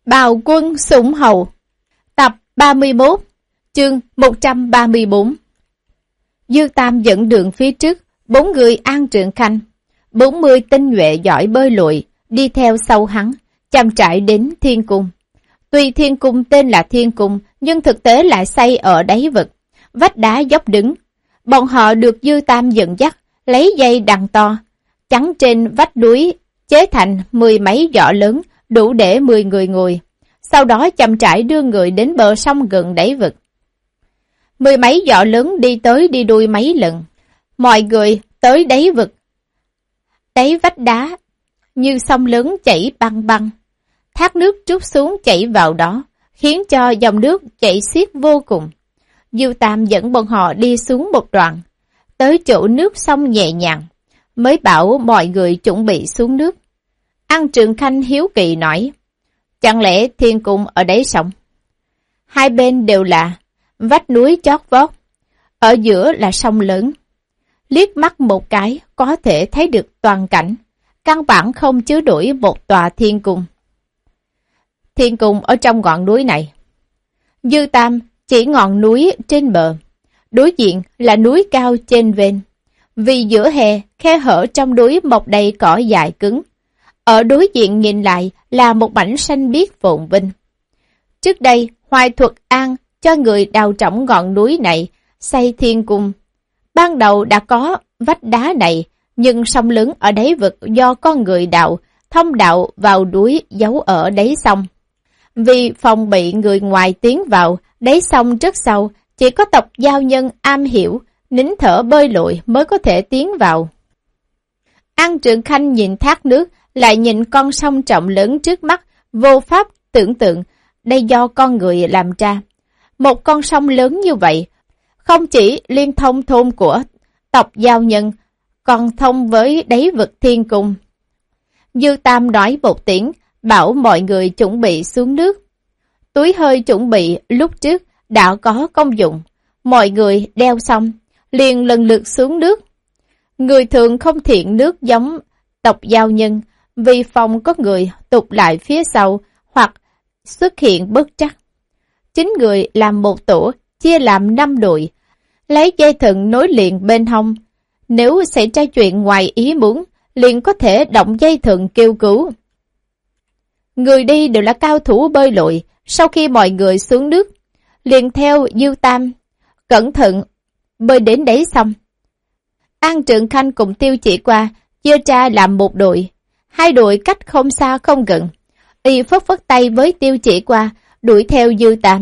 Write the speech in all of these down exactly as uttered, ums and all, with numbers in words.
Bào quân sủng hầu. Tập ba mươi mốt, chương một trăm ba mươi bốn. Dư Tam dẫn đường phía trước, bốn người An Trượng Khanh, bốn mươi tinh nhuệ giỏi bơi lội, đi theo sau hắn, chăm trải đến Thiên Cung. Tuy Thiên Cung tên là Thiên Cung, nhưng thực tế lại xây ở đáy vực, vách đá dốc đứng. Bọn họ được Dư Tam dẫn dắt, lấy dây đằng to, chắn trên vách núi, chế thành mười mấy giỏ lớn, đủ để mười người ngồi. Sau đó chậm rãi đưa người đến bờ sông gần đáy vực. Mười mấy giỏ lớn đi tới đi đuôi mấy lần. Mọi người tới đáy vực. Đáy vách đá, như sông lớn chảy băng băng. Thác nước trút xuống chảy vào đó, khiến cho dòng nước chảy xiết vô cùng. Dư Tam dẫn bọn họ đi xuống một đoạn, tới chỗ nước sông nhẹ nhàng, mới bảo mọi người chuẩn bị xuống nước. An Trượng Khanh hiếu kỳ nói, chẳng lẽ Thiên Cung ở đáy sông? Hai bên đều là vách núi chót vót, ở giữa là sông lớn. Liếc mắt một cái có thể thấy được toàn cảnh, căn bản không chứa nổi một tòa Thiên Cung. Thiên Cung ở trong ngọn núi này. Dư Tam chỉ ngọn núi trên bờ, đối diện là núi cao trên ven. Vì giữa hè, khe hở trong núi mọc đầy cỏ dại cứng. Ở đối diện nhìn lại là một mảnh xanh biếc phồn vinh. Trước đây, Hoài Thuật An cho người đào trỏng ngọn núi này, xây Thiên Cung. Ban đầu đã có vách đá này, nhưng sông lớn ở đáy vực do con người đào, thông đạo vào núi giấu ở đáy sông. Vì phòng bị người ngoài tiến vào, đáy sông rất sâu, chỉ có tộc giao nhân am hiểu, nín thở bơi lội mới có thể tiến vào. An Trượng Khanh nhìn thác nước, lại nhìn con sông trọng lớn trước mắt, vô pháp tưởng tượng, đây do con người làm ra. Một con sông lớn như vậy, không chỉ liên thông thôn của tộc giao nhân, còn thông với đáy vực Thiên Cung. Dư Tam nói một tiếng, bảo mọi người chuẩn bị xuống nước. Túi hơi chuẩn bị lúc trước đã có công dụng, mọi người đeo xong, liền lần lượt xuống nước. Người thường không thiện nước giống tộc giao nhân, vì phòng có người tụt lại phía sau hoặc xuất hiện bất trắc. Chín người làm một tổ, chia làm năm đội, lấy dây thừng nối liền bên hông. Nếu xảy ra chuyện ngoài ý muốn, liền có thể động dây thừng kêu cứu. Người đi đều là cao thủ bơi lội, sau khi mọi người xuống nước, liền theo Dư Tam, cẩn thận bơi đến đáy sông. An Trượng Khanh cùng Tiêu Chỉ Qua chia ra làm một đội, hai đội cách không xa không gần. Y phất phất tay với Tiêu Chỉ Qua, đuổi theo Dư Tam.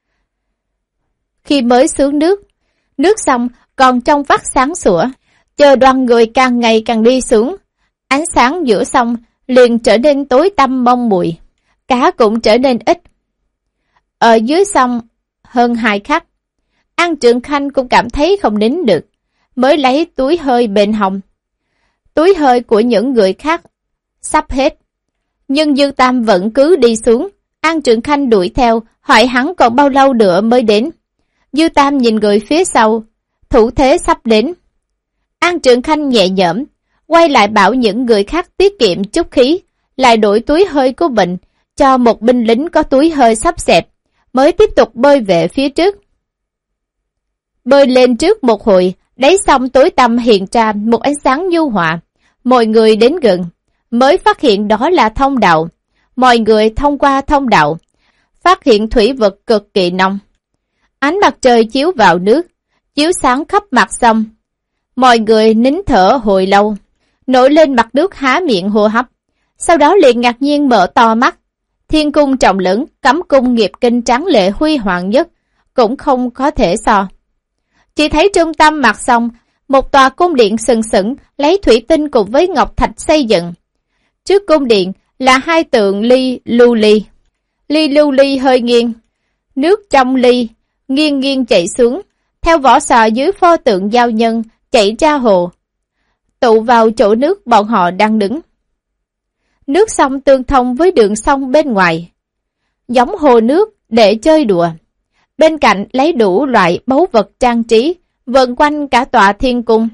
Khi mới xuống nước, nước sông còn trong vắt sáng sủa, chờ đoàn người càng ngày càng đi xuống, ánh sáng giữa sông liền trở nên tối tăm mông mùi, cá cũng trở nên ít. Ở dưới sông hơn hai khắc, An Trượng Khanh cũng cảm thấy không nín được, mới lấy túi hơi bên hông. Túi hơi của những người khác sắp hết, nhưng Dư Tam vẫn cứ đi xuống. An Trượng Khanh đuổi theo, hỏi hắn còn bao lâu nữa mới đến. Dư Tam nhìn người phía sau, thủ thế sắp đến. An Trượng Khanh nhẹ nhõm, quay lại bảo những người khác tiết kiệm chút khí, lại đổi túi hơi của mình cho một binh lính có túi hơi sắp xẹp, mới tiếp tục bơi về phía trước. Bơi lên trước một hồi, đáy sông tối tăm hiện ra một ánh sáng nhu hòa. Mọi người đến gần, mới phát hiện đó là thông đạo. Mọi người thông qua thông đạo, phát hiện thủy vực cực kỳ nóng. Ánh mặt trời chiếu vào nước, chiếu sáng khắp mặt sông. Mọi người nín thở hồi lâu, nổi lên mặt nước há miệng hô hấp. Sau đó liền ngạc nhiên mở to mắt. Thiên Cung trọng lớn, cấm cung nghiệp kinh tráng lệ huy hoàng nhất, cũng không có thể so. Chỉ thấy trung tâm mặt sông, một tòa cung điện sừng sững, lấy thủy tinh cùng với ngọc thạch xây dựng. Trước cung điện là hai tượng ly lưu ly. Ly lưu ly hơi nghiêng, nước trong ly nghiêng nghiêng chảy xuống, theo vỏ sò dưới pho tượng giao nhân chảy ra hồ, tụ vào chỗ nước bọn họ đang đứng. Nước sông tương thông với đường sông bên ngoài, giống hồ nước để chơi đùa. Bên cạnh lấy đủ loại báu vật trang trí, vần quanh cả tòa Thiên Cung.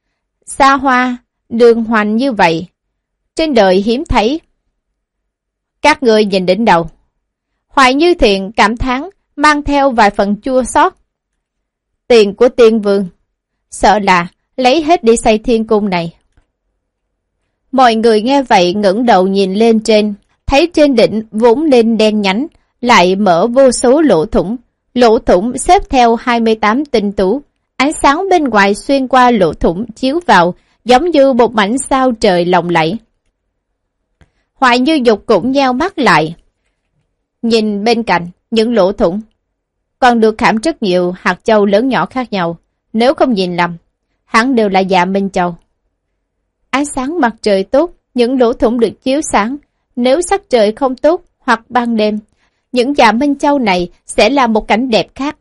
Xa hoa, đường hoành như vậy, trên đời hiếm thấy. Các người nhìn đỉnh đầu. Hoài Như Thiện cảm thán, mang theo vài phần chua xót. Tiền của tiên vương, sợ là lấy hết đi xây thiên cung này. Mọi người nghe vậy ngẩng đầu nhìn lên trên, thấy trên đỉnh vốn nên đen nhánh, lại mở vô số lỗ thủng. Lỗ thủng xếp theo hai mươi tám tinh tú, ánh sáng bên ngoài xuyên qua lỗ thủng chiếu vào, giống như một mảnh sao trời lộng lẫy. Hoài Như Dục cũng nheo mắt lại, nhìn bên cạnh những lỗ thủng, còn được khảm rất nhiều hạt châu lớn nhỏ khác nhau. Nếu không nhìn lầm, hẳn đều là Dạ Minh Châu. Ánh sáng mặt trời tốt, những lỗ thủng được chiếu sáng. Nếu sắc trời không tốt hoặc ban đêm, những Dạ Minh Châu này sẽ là một cảnh đẹp khác.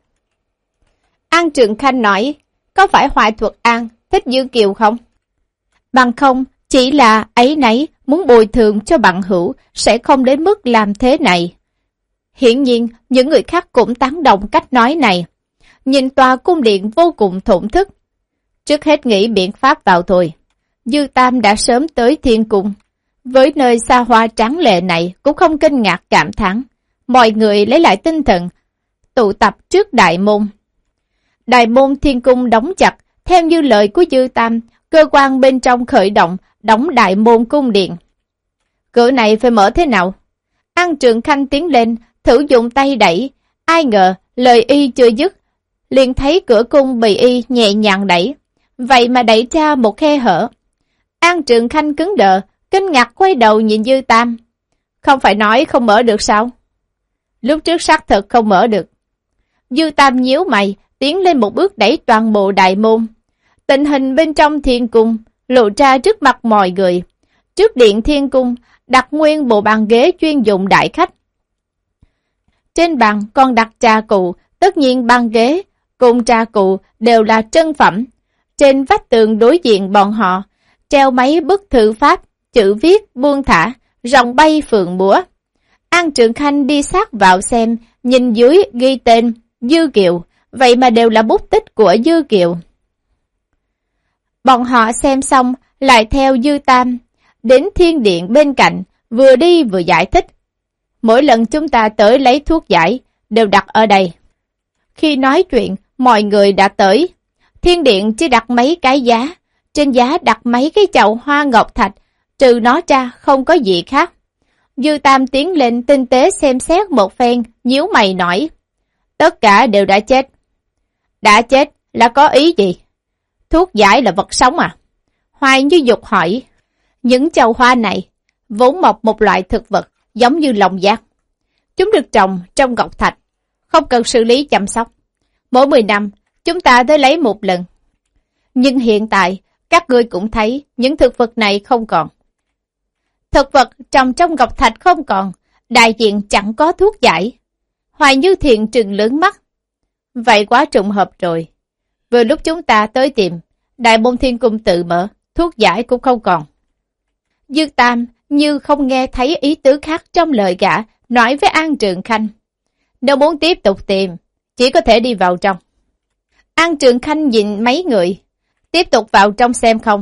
An Trường Khanh nói, có phải Hoài Thuật An thích Dư Kiều không? Bằng không, chỉ là ấy nấy muốn bồi thường cho bạn hữu, sẽ không đến mức làm thế này. Hiển nhiên, những người khác cũng tán đồng cách nói này. Nhìn tòa cung điện vô cùng thổn thức. Trước hết nghĩ biện pháp vào thôi. Dư Tam đã sớm tới thiên cung. Với nơi xa hoa tráng lệ này cũng không kinh ngạc cảm thán. Mọi người lấy lại tinh thần, tụ tập trước đại môn. Đại môn thiên cung đóng chặt, theo như lời của Dư Tam, cơ quan bên trong khởi động, đóng đại môn cung điện. Cửa này phải mở thế nào? An Trường Khanh tiến lên, thử dùng tay đẩy. Ai ngờ, lời y chưa dứt, liền thấy cửa cung bị y nhẹ nhàng đẩy. Vậy mà đẩy ra một khe hở. An Trường Khanh cứng đờ, kinh ngạc quay đầu nhìn Dư Tam. Không phải nói không mở được sao? Lúc trước xác thực không mở được. Dư Tam nhíu mày, tiến lên một bước đẩy toàn bộ đại môn. Tình hình bên trong thiên cung lộ ra trước mặt mọi người. Trước điện thiên cung đặt nguyên bộ bàn ghế chuyên dụng đại khách. Trên bàn còn đặt trà cụ, tất nhiên bàn ghế cùng trà cụ đều là trân phẩm. Trên vách tường đối diện bọn họ treo mấy bức thư pháp, chữ viết buông thả, rồng bay phượng múa. An Trường Khanh đi sát vào xem, nhìn dưới ghi tên Dư Kiều, vậy mà đều là bút tích của Dư Kiều. Bọn họ xem xong, lại theo Dư Tam, đến thiên điện bên cạnh, vừa đi vừa giải thích. Mỗi lần chúng ta tới lấy thuốc giải, đều đặt ở đây. Khi nói chuyện, mọi người đã tới. Thiên điện chỉ đặt mấy cái giá, trên giá đặt mấy cái chậu hoa ngọc thạch, trừ nó ra không có gì khác. Dư Tam tiến lên tinh tế xem xét một phen, nhíu mày nói. Tất cả đều đã chết. Đã chết là có ý gì? Thuốc giải là vật sống à? Hoài Như Dục hỏi. Những chậu hoa này vốn mọc một loại thực vật giống như lòng giác. Chúng được trồng trong ngọc thạch, không cần xử lý chăm sóc. Mỗi mười năm chúng ta tới lấy một lần. Nhưng hiện tại các ngươi cũng thấy những thực vật này không còn. Thực vật trồng trong ngọc thạch không còn, đại diện chẳng có thuốc giải. Hoài Như Thiện trừng lớn mắt. Vậy quá trùng hợp rồi. Vừa lúc chúng ta tới tìm, đại môn thiên cung tự mở, thuốc giải cũng không còn. Dư Tam như không nghe thấy ý tứ khác trong lời gã, nói với An Trường Khanh. Nếu muốn tiếp tục tìm, chỉ có thể đi vào trong. An Trường Khanh nhìn mấy người, tiếp tục vào trong xem không?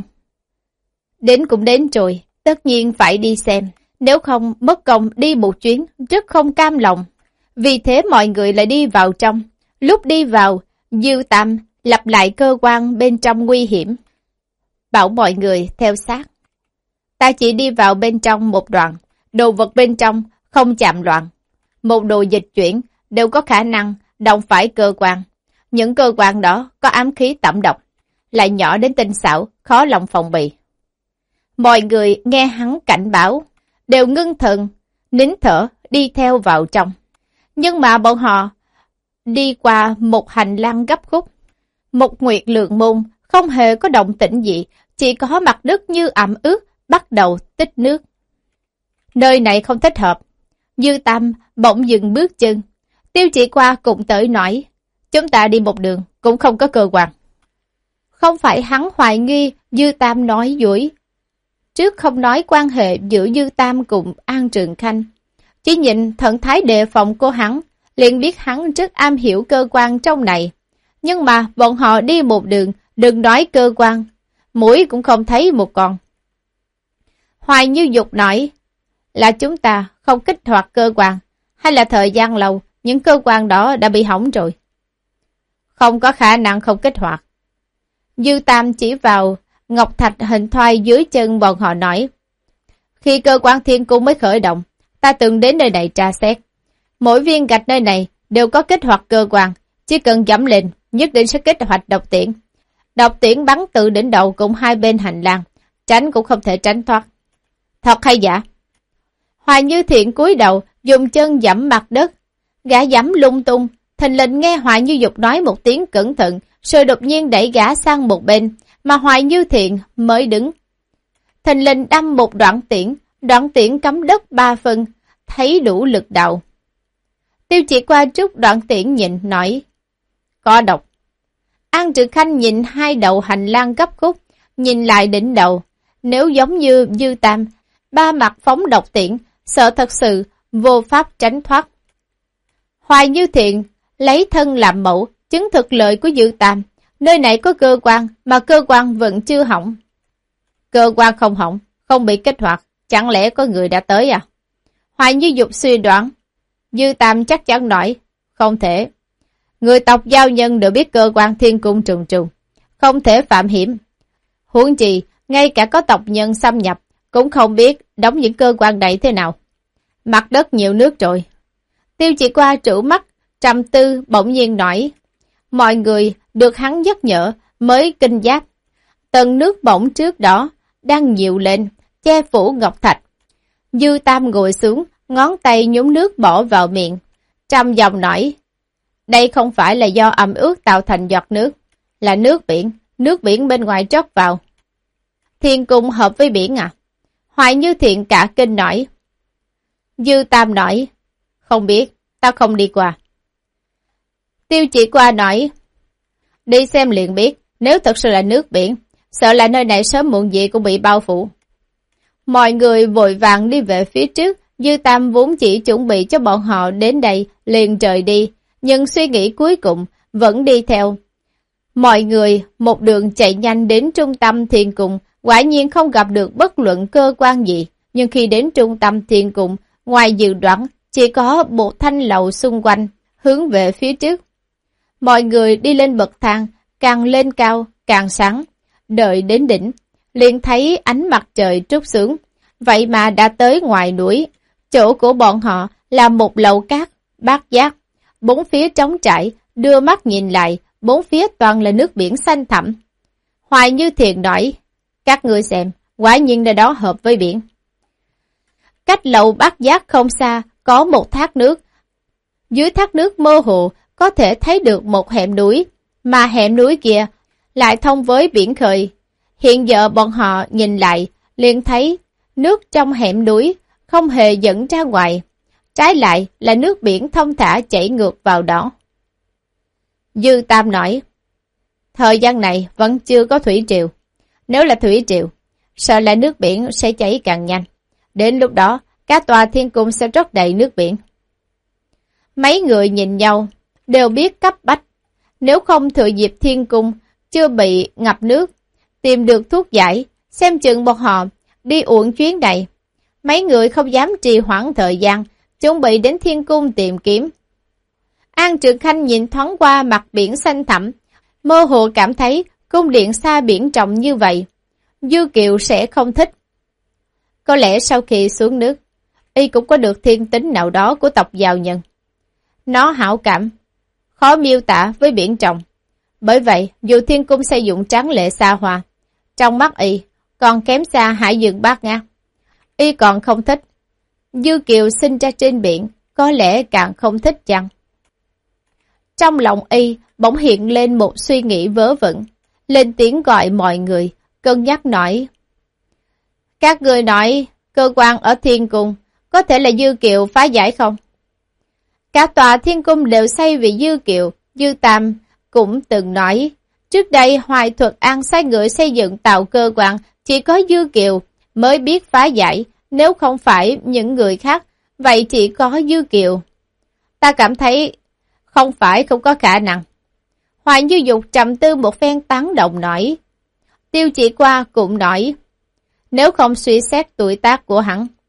Đến cũng đến rồi, tất nhiên phải đi xem, nếu không mất công đi một chuyến, rất không cam lòng. Vì thế mọi người lại đi vào trong. Lúc đi vào, Dư Tam lặp lại cơ quan bên trong nguy hiểm. Bảo mọi người theo sát. Ta chỉ đi vào bên trong một đoạn, đồ vật bên trong không chạm loạn. Một đồ dịch chuyển đều có khả năng động phải cơ quan. Những cơ quan đó có ám khí tẩm độc, lại nhỏ đến tinh xảo, khó lòng phòng bị. Mọi người nghe hắn cảnh báo, đều ngưng thần, nín thở đi theo vào trong. Nhưng mà bọn họ đi qua một hành lang gấp khúc. Một nguyệt lượng môn không hề có động tĩnh gì, chỉ có mặt đất như ẩm ướt, bắt đầu tích nước. Nơi này không thích hợp. Dư Tam bỗng dừng bước chân. Tiêu Chỉ Qua cũng tới nói, chúng ta đi một đường, cũng không có cơ quan. Không phải hắn hoài nghi Dư Tam nói dối. Trước không nói quan hệ giữa Dư Tam cùng An Trường Khanh, chỉ nhìn thần thái đề phòng của hắn, liền biết hắn rất am hiểu cơ quan trong này. Nhưng mà bọn họ đi một đường, đừng nói cơ quan, mũi cũng không thấy một con. Hoài Như Dục nói, là chúng ta không kích hoạt cơ quan, hay là thời gian lâu, những cơ quan đó đã bị hỏng rồi? Không có khả năng không kích hoạt. Dư Tam chỉ vào ngọc thạch hình thoi dưới chân bọn họ nói. Khi cơ quan thiên cung mới khởi động, ta từng đến nơi này tra xét. Mỗi viên gạch nơi này đều có kích hoạt cơ quan, chỉ cần dẫm lên, nhất định sẽ kích hoạt độc tiễn. Độc tiễn bắn từ đỉnh đầu cùng hai bên hành lang, tránh cũng không thể tránh thoát. Thật hay giả? Hoài Như Thiện cúi đầu, dùng chân dẫm mặt đất. Gã dẫm lung tung, thình lình nghe Hoài Như Dục nói một tiếng cẩn thận, rồi đột nhiên đẩy gã sang một bên, mà Hoài Như Thiện mới đứng. Thình lình đâm một đoạn tiễn, đoạn tiễn cắm đất ba phân, thấy đủ lực đạo. Tiêu Chỉ qua trúc đoạn tiễn nhìn, nói, có độc. An Trực Khanh nhìn hai đầu hành lang gấp khúc, nhìn lại đỉnh đầu. Nếu giống như Dư Tam, ba mặt phóng độc tiễn, sợ thật sự vô pháp tránh thoát. Hoài Như Thiện lấy thân làm mẫu, chứng thực lợi của Dư Tam. Nơi này có cơ quan, mà cơ quan vẫn chưa hỏng. Cơ quan không hỏng, không bị kích hoạt, chẳng lẽ có người đã tới à? Hoài Như Dục suy đoán. Dư Tam chắc chắn nói, không thể. Người tộc giao nhân đều biết cơ quan thiên cung trùng trùng, không thể phạm hiểm. Huống chi, ngay cả có tộc nhân xâm nhập, cũng không biết đóng những cơ quan này thế nào. Mặt đất nhiều nước rồi. Tiêu Chỉ qua trụ mắt, trầm tư bỗng nhiên nói. Mọi người được hắn nhắc nhở mới kinh giác. Tầng nước bỗng trước đó đang nhiều lên, che phủ ngọc thạch. Dư Tam ngồi xuống, ngón tay nhúng nước bỏ vào miệng. Trầm giọng nói. Đây không phải là do ẩm ướt tạo thành giọt nước, là nước biển, nước biển bên ngoài trót vào. Thiên cung hợp với biển à? Hoài Như Thiện cả kinh nói. Dư Tam nói, không biết, ta không đi qua. Tiêu Chỉ qua nói, đi xem liền biết, nếu thật sự là nước biển, sợ là nơi này sớm muộn gì cũng bị bao phủ. Mọi người vội vàng đi về phía trước, Dư Tam vốn chỉ chuẩn bị cho bọn họ đến đây liền rời đi, nhưng suy nghĩ cuối cùng vẫn đi theo. Mọi người một đường chạy nhanh đến trung tâm thiên cung, quả nhiên không gặp được bất luận cơ quan gì, nhưng khi đến trung tâm thiên cung, ngoài dự đoán chỉ có một thanh lầu xung quanh, hướng về phía trước. Mọi người đi lên bậc thang, càng lên cao, càng sáng. Đợi đến đỉnh, liền thấy ánh mặt trời trút xuống. Vậy mà đã tới ngoài núi. Chỗ của bọn họ là một lầu cát, bát giác. Bốn phía trống trải, đưa mắt nhìn lại, bốn phía toàn là nước biển xanh thẳm. Hoài Như Thiện nói, các ngươi xem, quả nhiên nơi đó hợp với biển. Cách lầu bát giác không xa, có một thác nước. Dưới thác nước mơ hồ, có thể thấy được một hẻm núi, mà hẻm núi kia lại thông với biển khơi. Hiện giờ bọn họ nhìn lại, liền thấy nước trong hẻm núi không hề dẫn ra ngoài. Trái lại là nước biển thông thả chảy ngược vào đó. Dư Tam nói, thời gian này vẫn chưa có thủy triều. Nếu là thủy triều, sợ là nước biển sẽ chảy càng nhanh. Đến lúc đó, các tòa thiên cung sẽ rót đầy nước biển. Mấy người nhìn nhau, đều biết cấp bách. Nếu không thừa dịp thiên cung chưa bị ngập nước, tìm được thuốc giải, xem chừng bọn họ đi uổng chuyến này. Mấy người không dám trì hoãn thời gian, chuẩn bị đến thiên cung tìm kiếm. An Trực Khanh nhìn thoáng qua mặt biển xanh thẳm, mơ hồ cảm thấy cung điện xa biển trọng như vậy, Dư Kiều sẽ không thích. Có lẽ sau khi xuống nước, y cũng có được thiên tính nào đó của tộc giàu nhân. Nó hảo cảm, khó miêu tả với biển trọng. Bởi vậy, dù thiên cung xây dựng tráng lệ xa hoa, trong mắt y còn kém xa hải dương bát ngát. Y còn không thích. Dư Kiều sinh ra trên biển, có lẽ càng không thích chăng? Trong lòng y bỗng hiện lên một suy nghĩ vớ vẩn, lên tiếng gọi mọi người, cân nhắc nói. Các người nói cơ quan ở thiên cung có thể là Dư Kiều phá giải không? Cả tòa thiên cung đều xây vì Dư Kiều. Dư Tam cũng từng nói, trước đây Hoài Thuật An sai người xây dựng tạo cơ quan, chỉ có Dư Kiều mới biết phá giải, nếu không phải những người khác, vậy chỉ có Dư Kiều. Ta cảm thấy không phải không có khả năng. Hoài Như Dục trầm tư một phen tán động nói. Tiêu Chỉ qua cũng nói, nếu không suy xét tuổi tác của hắn,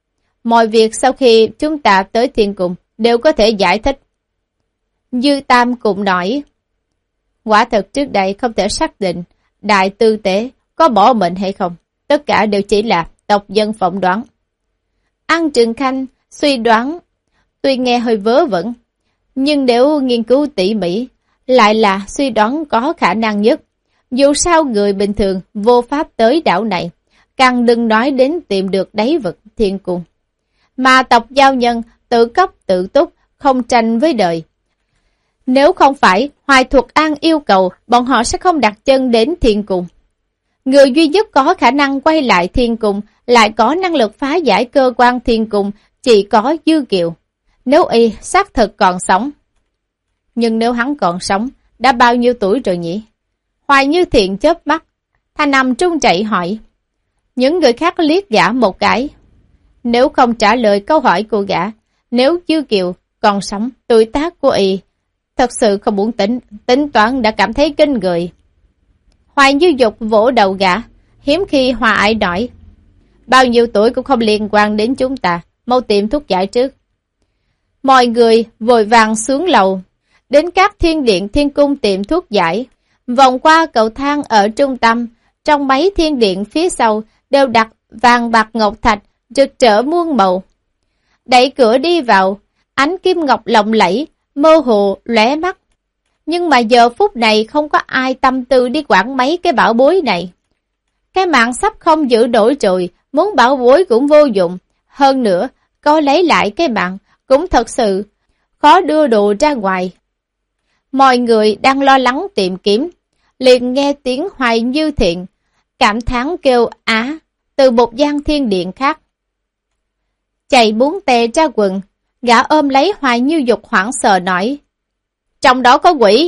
Mọi việc sau khi chúng ta tới thiên cung đều có thể giải thích. Dư Tam cũng nói, quả thật trước đây không thể xác định đại tư tế có bỏ mệnh hay không. Tất cả đều chỉ là tộc dân phỏng đoán. An Trường Khanh suy đoán, tuy nghe hơi vớ vẩn, nhưng nếu nghiên cứu tỉ mỉ, lại là suy đoán có khả năng nhất. Dù sao người bình thường vô pháp tới đảo này, càng đừng nói đến tìm được đáy vực thiên cung. Mà tộc giao nhân tự cấp tự túc, không tranh với đời. Nếu không phải Hoài Thuật An yêu cầu, bọn họ sẽ không đặt chân đến thiên cung. Người duy nhất có khả năng quay lại thiên cung, lại có năng lực phá giải cơ quan thiên cung, chỉ có Dư Kiều. Nếu y xác thực còn sống. Nhưng nếu hắn còn sống, đã bao nhiêu tuổi rồi nhỉ? Hoài Như Thiện chớp mắt, Thanh Âm trung chạy hỏi. Những người khác liếc gã một cái. Nếu không trả lời câu hỏi của gã, nếu Dư Kiều còn sống, tuổi tác của y thật sự không muốn tính, tính toán đã cảm thấy kinh người. Hoài Như Dục vỗ đầu gã, hiếm khi Hòa Ái nói. Bao nhiêu tuổi cũng không liên quan đến chúng ta, mau tìm thuốc giải trước. Mọi người vội vàng xuống lầu, đến các thiên điện thiên cung tìm thuốc giải. Vòng qua cầu thang ở trung tâm, trong mấy thiên điện phía sau đều đặt vàng bạc ngọc thạch, rực rỡ muôn màu. Đẩy cửa đi vào, ánh kim ngọc lộng lẫy, mơ hồ lóe mắt. Nhưng mà giờ phút này không có ai tâm tư đi quản mấy cái bảo bối này. Cái mạng sắp không giữ nổi rồi, muốn bảo bối cũng vô dụng. Hơn nữa, có lấy lại cái mạng cũng thật sự khó đưa đồ ra ngoài. Mọi người đang lo lắng tìm kiếm, liền nghe tiếng Hoài Như Thiện cảm thán kêu á từ một gian thiên điện khác. Chạy muốn tè ra quần, gã ôm lấy Hoài Như Dục hoảng sợ nói, trong đó có quỷ.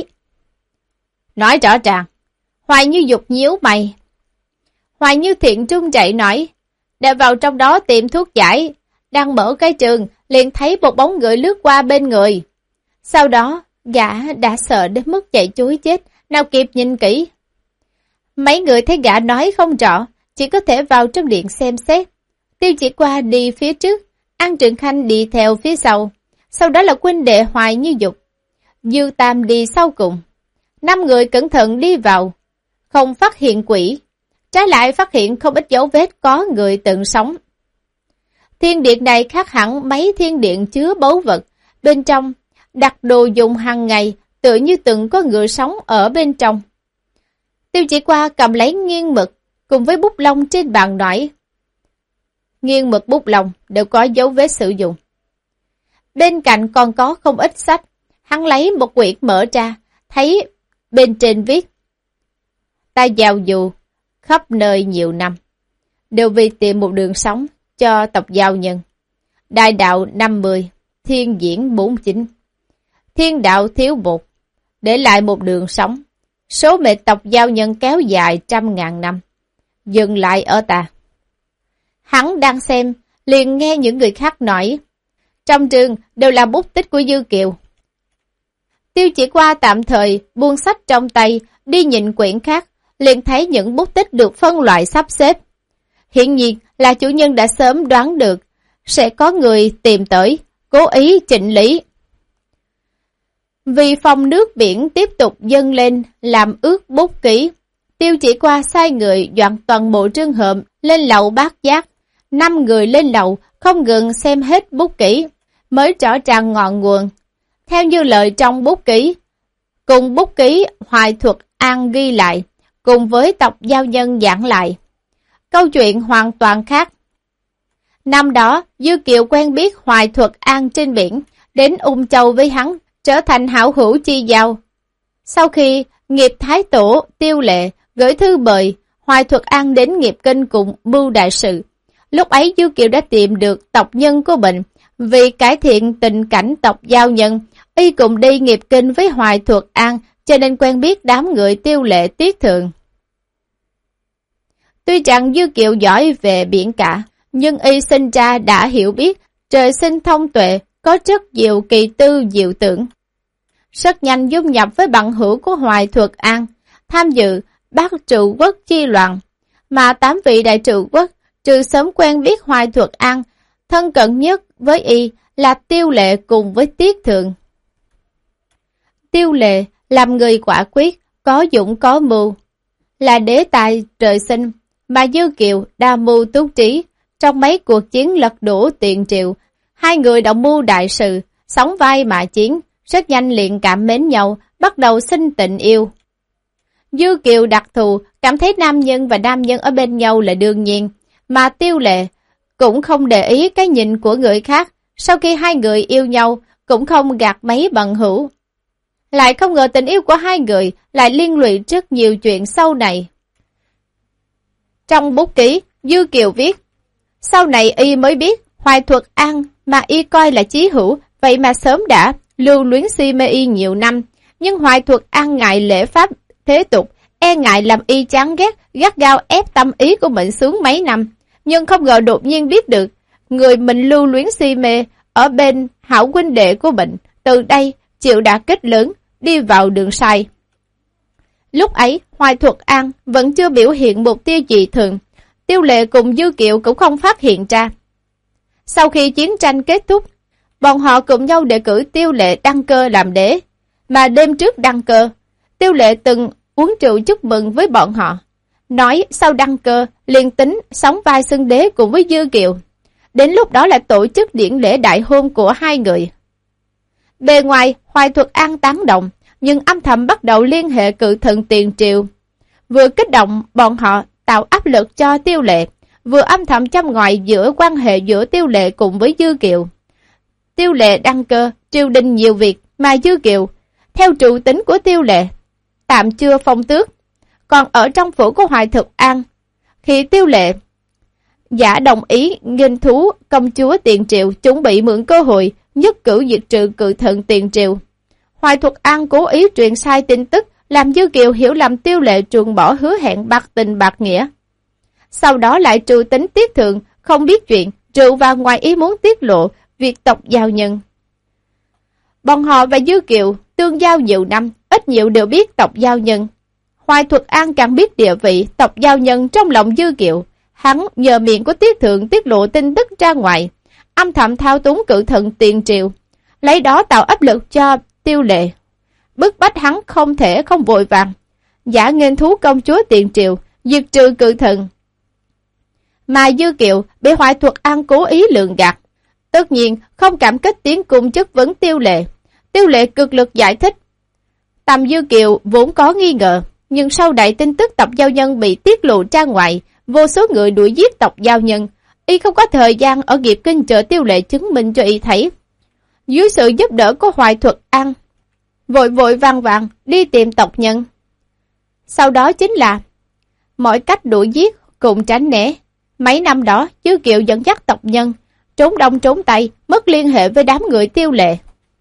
Nói rõ ràng. Hoài Như Dục nhíu mày. Hoài Như Thiện trung chạy nói, để vào trong đó tìm thuốc giải. Đang mở cái trường, liền thấy một bóng người lướt qua bên người. Sau đó, gã đã sợ đến mức chạy chối chết, nào kịp nhìn kỹ. Mấy người thấy gã nói không rõ, chỉ có thể vào trong điện xem xét. Tiêu Chỉ Qua đi phía trước, An Trường Khanh đi theo phía sau. Sau đó là huynh đệ Hoài Như Dục. Dư Tam đi sau cùng. Năm người cẩn thận đi vào, không phát hiện quỷ, trái lại phát hiện không ít dấu vết có người từng sống. Thiên điện này khác hẳn mấy thiên điện chứa báu vật, bên trong đặt đồ dùng hàng ngày, tựa như từng có người sống ở bên trong. Tiêu Chỉ Qua cầm lấy nghiêng mực cùng với bút lông trên bàn nói, nghiêng mực bút lông đều có dấu vết sử dụng. Bên cạnh còn có không ít sách. Hắn lấy một quyển mở ra, thấy bên trên viết, ta giàu dù khắp nơi nhiều năm, đều vì tìm một đường sống cho tộc giao nhân. Đại đạo năm mươi, thiên diễn bốn mươi chín, thiên đạo thiếu một, để lại một đường sống. Số mệnh tộc giao nhân kéo dài trăm ngàn năm, dừng lại ở ta. Hắn đang xem, liền nghe những người khác nói, trong trường đều là bút tích của Dư Kiều. Tiêu Chỉ Qua tạm thời buông sách trong tay, đi nhìn quyển khác, liền thấy những bút tích được phân loại sắp xếp. Hiện nhiên là chủ nhân đã sớm đoán được, sẽ có người tìm tới, cố ý chỉnh lý. Vì phòng nước biển tiếp tục dâng lên, làm ướt bút ký, Tiêu Chỉ Qua sai người dọn toàn bộ trường hợp lên lầu bát giác. Năm người lên lầu, không ngừng xem hết bút ký, mới rõ ràng ngọn nguồn. Theo như lời trong bút ký, cùng bút ký Hoài Thuật An ghi lại, cùng với tộc giao nhân giảng lại. Câu chuyện hoàn toàn khác. Năm đó, Dư Kiều quen biết Hoài Thuật An trên biển, đến Ung Châu với hắn, trở thành hảo hữu chi giao. Sau khi nghiệp thái tổ Tiêu Lệ gửi thư mời Hoài Thuật An đến nghiệp kinh cùng mưu đại sự. Lúc ấy Dư Kiều đã tìm được tộc nhân của mình, vì cải thiện tình cảnh tộc giao nhân, y cùng đi nghiệp kinh với Hoài Thuật An, cho nên quen biết đám người Tiêu Lệ Tiết Thượng. Tuy rằng Dư Kiều giỏi về biển cả, nhưng y sinh ra đã hiểu biết, trời sinh thông tuệ, có rất nhiều kỳ tư diệu tưởng. Rất nhanh dung nhập với bằng hữu của Hoài Thuật An, tham dự bát trụ quốc chi loạn, mà tám vị đại trụ quốc trừ sớm quen biết Hoài Thuật An, Thân cận nhất với y là Tiêu Lệ cùng với Tiết Thượng. Tiêu Lệ làm người quả quyết, có dũng có mưu, là đế tài trời sinh, mà Dư Kiều đa mưu túc trí. Trong mấy cuộc chiến lật đổ tiền triệu, hai người động mưu đại sự, sóng vai mà chiến, rất nhanh liền cảm mến nhau, bắt đầu sinh tình yêu. Dư Kiều đặc thù, cảm thấy nam nhân và nam nhân ở bên nhau là đương nhiên, mà Tiêu Lệ cũng không để ý cái nhìn của người khác. Sau khi hai người yêu nhau, cũng không gạt mấy bằng hữu. Lại không ngờ tình yêu của hai người lại liên lụy rất nhiều chuyện sau này. Trong bút ký, Dư Kiều viết, sau này y mới biết, Hoài Thuật An mà y coi là chí hữu, vậy mà sớm đã lưu luyến si mê y nhiều năm. Nhưng Hoài Thuật An ngại lễ pháp thế tục, e ngại làm y chán ghét, gắt gao ép tâm ý của mình xuống mấy năm. Nhưng không ngờ đột nhiên biết được, người mình lưu luyến si mê ở bên hảo huynh đệ của mình, từ đây chịu đả kích lớn, đi vào đường sai. Lúc ấy, Hoài Thuật An vẫn chưa biểu hiện một tia dị thường, Tiêu Lệ cùng Dư Kiều cũng không phát hiện ra. Sau khi chiến tranh kết thúc, bọn họ cùng nhau đề cử Tiêu Lệ đăng cơ làm đế, mà đêm trước đăng cơ, Tiêu Lệ từng uống rượu chúc mừng với bọn họ, nói sau đăng cơ liền tính sóng vai xưng đế cùng với Dư Kiều. Đến lúc đó là tổ chức điển lễ đại hôn của hai người. Bề ngoài, Hoài Thuật An tán đồng, nhưng âm thầm bắt đầu liên hệ cự thần tiền triệu. Vừa kích động bọn họ tạo áp lực cho Tiêu Lệ, vừa âm thầm châm ngòi giữa quan hệ giữa Tiêu Lệ cùng với Dư Kiều. Tiêu Lệ đăng cơ, triều đình nhiều việc, mà Dư Kiều, theo trụ tính của Tiêu Lệ, tạm chưa phong tước, còn ở trong phủ của Hoài Thuật An. Khi Tiêu Lệ giả đồng ý nghênh thú công chúa tiền triệu, chuẩn bị mượn cơ hội nhất cử diệt trừ cự thần tiền triệu. Hoài Thuật An cố ý truyền sai tin tức, làm Dư Kiều hiểu lầm Tiêu Lệ truồng bỏ hứa hẹn bạc tình bạc nghĩa. Sau đó lại trừ tính Tiết Thượng không biết chuyện, rượu và ngoài ý muốn tiết lộ việc tộc giao nhân. Bọn họ và Dư Kiều tương giao nhiều năm, ít nhiều đều biết tộc giao nhân. Hoài Thuật An càng biết địa vị tộc giao nhân trong lòng Dư Kiều. Hắn nhờ miệng của Tiết Thượng tiết lộ tin tức ra ngoài, âm thầm thao túng cự thần tiền triệu, lấy đó tạo áp lực cho Tiêu Lệ, bức bách hắn không thể không vội vàng giả nghênh thú công chúa tiền triệu, diệt trừ cự thần. Mà Dư Kiều bị Hoài Thuật An cố ý lường gạt, tất nhiên không cảm kích tiến cung chất vấn Tiêu Lệ. Tiêu Lệ cực lực giải thích, tầm Dư Kiều vốn có nghi ngờ, nhưng sau đại tin tức tộc giao nhân bị tiết lộ ra ngoài, vô số người đuổi giết tộc giao nhân, y không có thời gian ở Nghiệp Kinh chờ Tiêu Lệ chứng minh cho y thấy. Dưới sự giúp đỡ của Hoài Thuật An, vội vội vàng vàng đi tìm tộc nhân. Sau đó chính là mọi cách đuổi giết cùng tránh né. Mấy năm đó, Dư Kiều dẫn dắt tộc nhân trốn đông trốn tây, mất liên hệ với đám người Tiêu Lệ.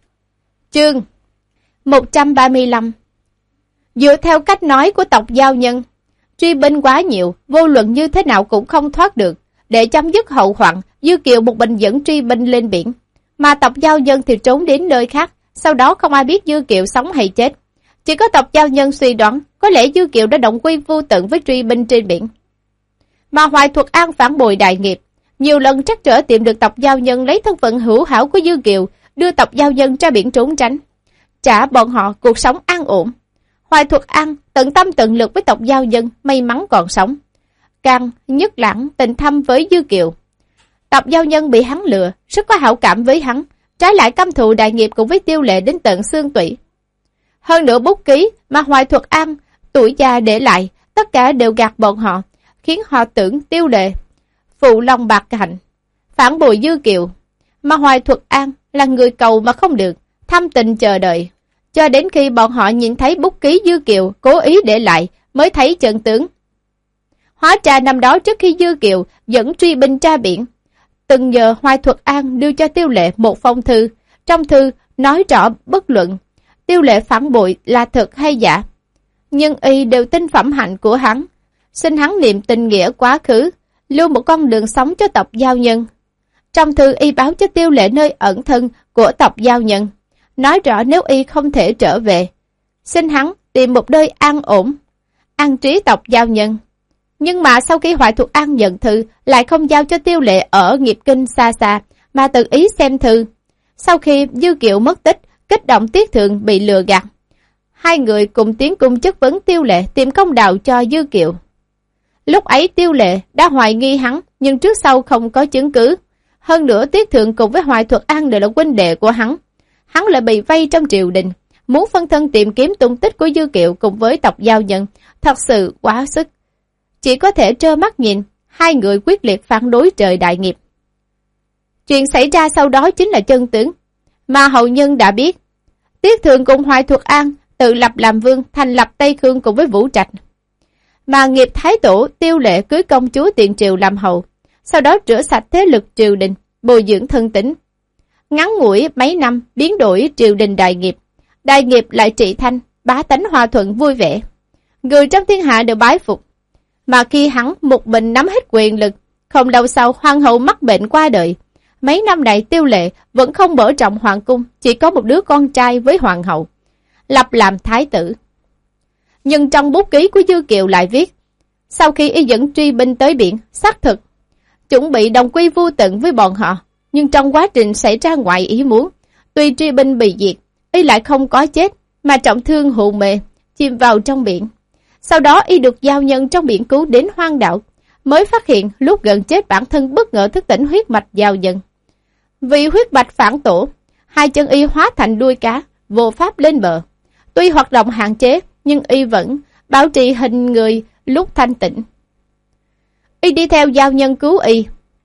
Chương một trăm ba mươi lăm. Dựa theo cách nói của tộc giao nhân, truy binh quá nhiều, vô luận như thế nào cũng không thoát được. Để chấm dứt hậu hoạn, Dư Kiều một mình dẫn truy binh lên biển, mà tộc giao nhân thì trốn đến nơi khác. Sau đó không ai biết Dư Kiều sống hay chết. Chỉ có tộc giao nhân suy đoán có lẽ Dư Kiều đã động quy vô tận với truy binh trên biển. Mà Hoài Thuật An phản bội đại nghiệp, nhiều lần trắc trở tìm được tộc giao nhân lấy thân phận hữu hảo của Dư Kiều, đưa tộc giao nhân ra biển trốn tránh, trả bọn họ cuộc sống an ổn. Hoài Thuật An tận tâm tận lực với tộc giao nhân, may mắn còn sống, càng nhất lãng tình thâm với Dư Kiều. Tộc giao nhân bị hắn lừa, rất có hảo cảm với hắn, trái lại căm thù đại nghiệp cùng với Tiêu Lệ đến tận xương tủy. Hơn nữa bút ký mà Hoài Thuật An tuổi già để lại, tất cả đều gạt bọn họ, khiến họ tưởng Tiêu Lệ phụ lòng bạc hạnh, phản bội Dư Kiều. Mà Hoài Thuật An là người cầu mà không được, thâm tình chờ đợi, cho đến khi bọn họ nhìn thấy bút ký Dư Kiều cố ý để lại mới thấy chân tướng. Hóa ra năm đó trước khi Dư Kiều dẫn truy binh ra biển, từng nhờ Hoài Thuật An đưa cho Tiêu Lệ một phong thư. Trong thư nói rõ bất luận Tiêu Lệ phản bội là thật hay giả, nhưng y đều tin phẩm hạnh của hắn, xin hắn niệm tình nghĩa quá khứ, lưu một con đường sống cho tộc giao nhân. Trong thư y báo cho Tiêu Lệ nơi ẩn thân của tộc giao nhân, nói rõ nếu y không thể trở về, xin hắn tìm một nơi an ổn, an trí tộc giao nhân. Nhưng mà sau khi Hoài Thuật An nhận thư, lại không giao cho Tiêu Lệ ở Nghiệp Kinh xa xa, mà tự ý xem thư. Sau khi Dư Kiệu mất tích, kích động Tiết Thượng bị lừa gạt, hai người cùng tiến cung chất vấn Tiêu Lệ tìm công đạo cho Dư Kiệu. Lúc ấy Tiêu Lệ đã hoài nghi hắn, nhưng trước sau không có chứng cứ. Hơn nữa Tiết Thượng cùng với Hoài Thuật An đều là huynh đệ của hắn. Hắn lại bị vây trong triều đình, muốn phân thân tìm kiếm tung tích của Dư Kiệu cùng với tộc Giao Nhân, thật sự quá sức. Chỉ có thể trơ mắt nhìn, hai người quyết liệt phản đối trời đại nghiệp. Chuyện xảy ra sau đó chính là chân tướng, mà hậu nhân đã biết. Tiết Thượng cùng Hoài Thuật An tự lập làm vương, thành lập Tây Khương cùng với Vũ Trạch. Mà Nghiệp Thái Tổ Tiêu Lệ cưới công chúa Tiền Triều làm hậu, sau đó rửa sạch thế lực triều đình, bồi dưỡng thân tính. Ngắn ngủi mấy năm biến đổi triều đình đại nghiệp, đại nghiệp lại trị thanh, bá tánh hòa thuận vui vẻ. Người trong thiên hạ đều bái phục. Mà khi hắn một mình nắm hết quyền lực, không lâu sau hoàng hậu mắc bệnh qua đời. Mấy năm này Tiêu Lệ vẫn không mở rộng hoàng cung, chỉ có một đứa con trai với hoàng hậu, lập làm thái tử. Nhưng trong bút ký của Dư Kiệu lại viết, sau khi y dẫn truy binh tới biển, xác thực chuẩn bị đồng quy vu tận với bọn họ, nhưng trong quá trình xảy ra ngoại ý muốn, tuy truy binh bị diệt, y lại không có chết, mà trọng thương hụ mê, chìm vào trong biển. Sau đó y được giao nhân trong biển cứu đến hoang đảo, mới phát hiện lúc gần chết bản thân bất ngờ thức tỉnh huyết mạch giao nhân. Vì huyết mạch phản tổ, hai chân y hóa thành đuôi cá, vô pháp lên bờ. Tuy hoạt động hạn chế, nhưng y vẫn bảo trì hình người lúc thanh tịnh. Y đi theo giao nhân cứu y,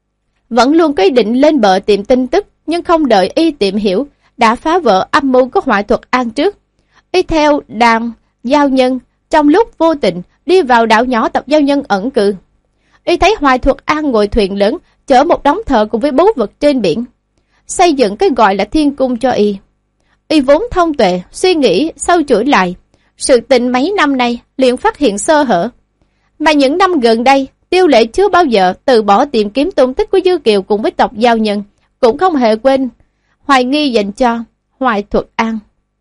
vẫn luôn có ý định lên bờ tìm tin tức, nhưng không đợi y tìm hiểu, đã phá vỡ âm mưu của Hoài Thuật An trước. Y theo đàn giao nhân, trong lúc vô tình đi vào đảo nhỏ tộc giao nhân ẩn cư. Y thấy Hoài Thuật An ngồi thuyền lớn, chở một đống thợ cùng với báu vật trên biển, xây dựng cái gọi là thiên cung cho y. Y vốn thông tuệ, suy nghĩ sâu chuỗi lại, sự tình mấy năm nay liền phát hiện sơ hở. Mà những năm gần đây, Tiêu Lệ chưa bao giờ từ bỏ tìm kiếm tung tích của Dư Kiệu cùng với tộc giao nhân, cũng không hề quên hoài nghi dành cho Hoài Thuật An.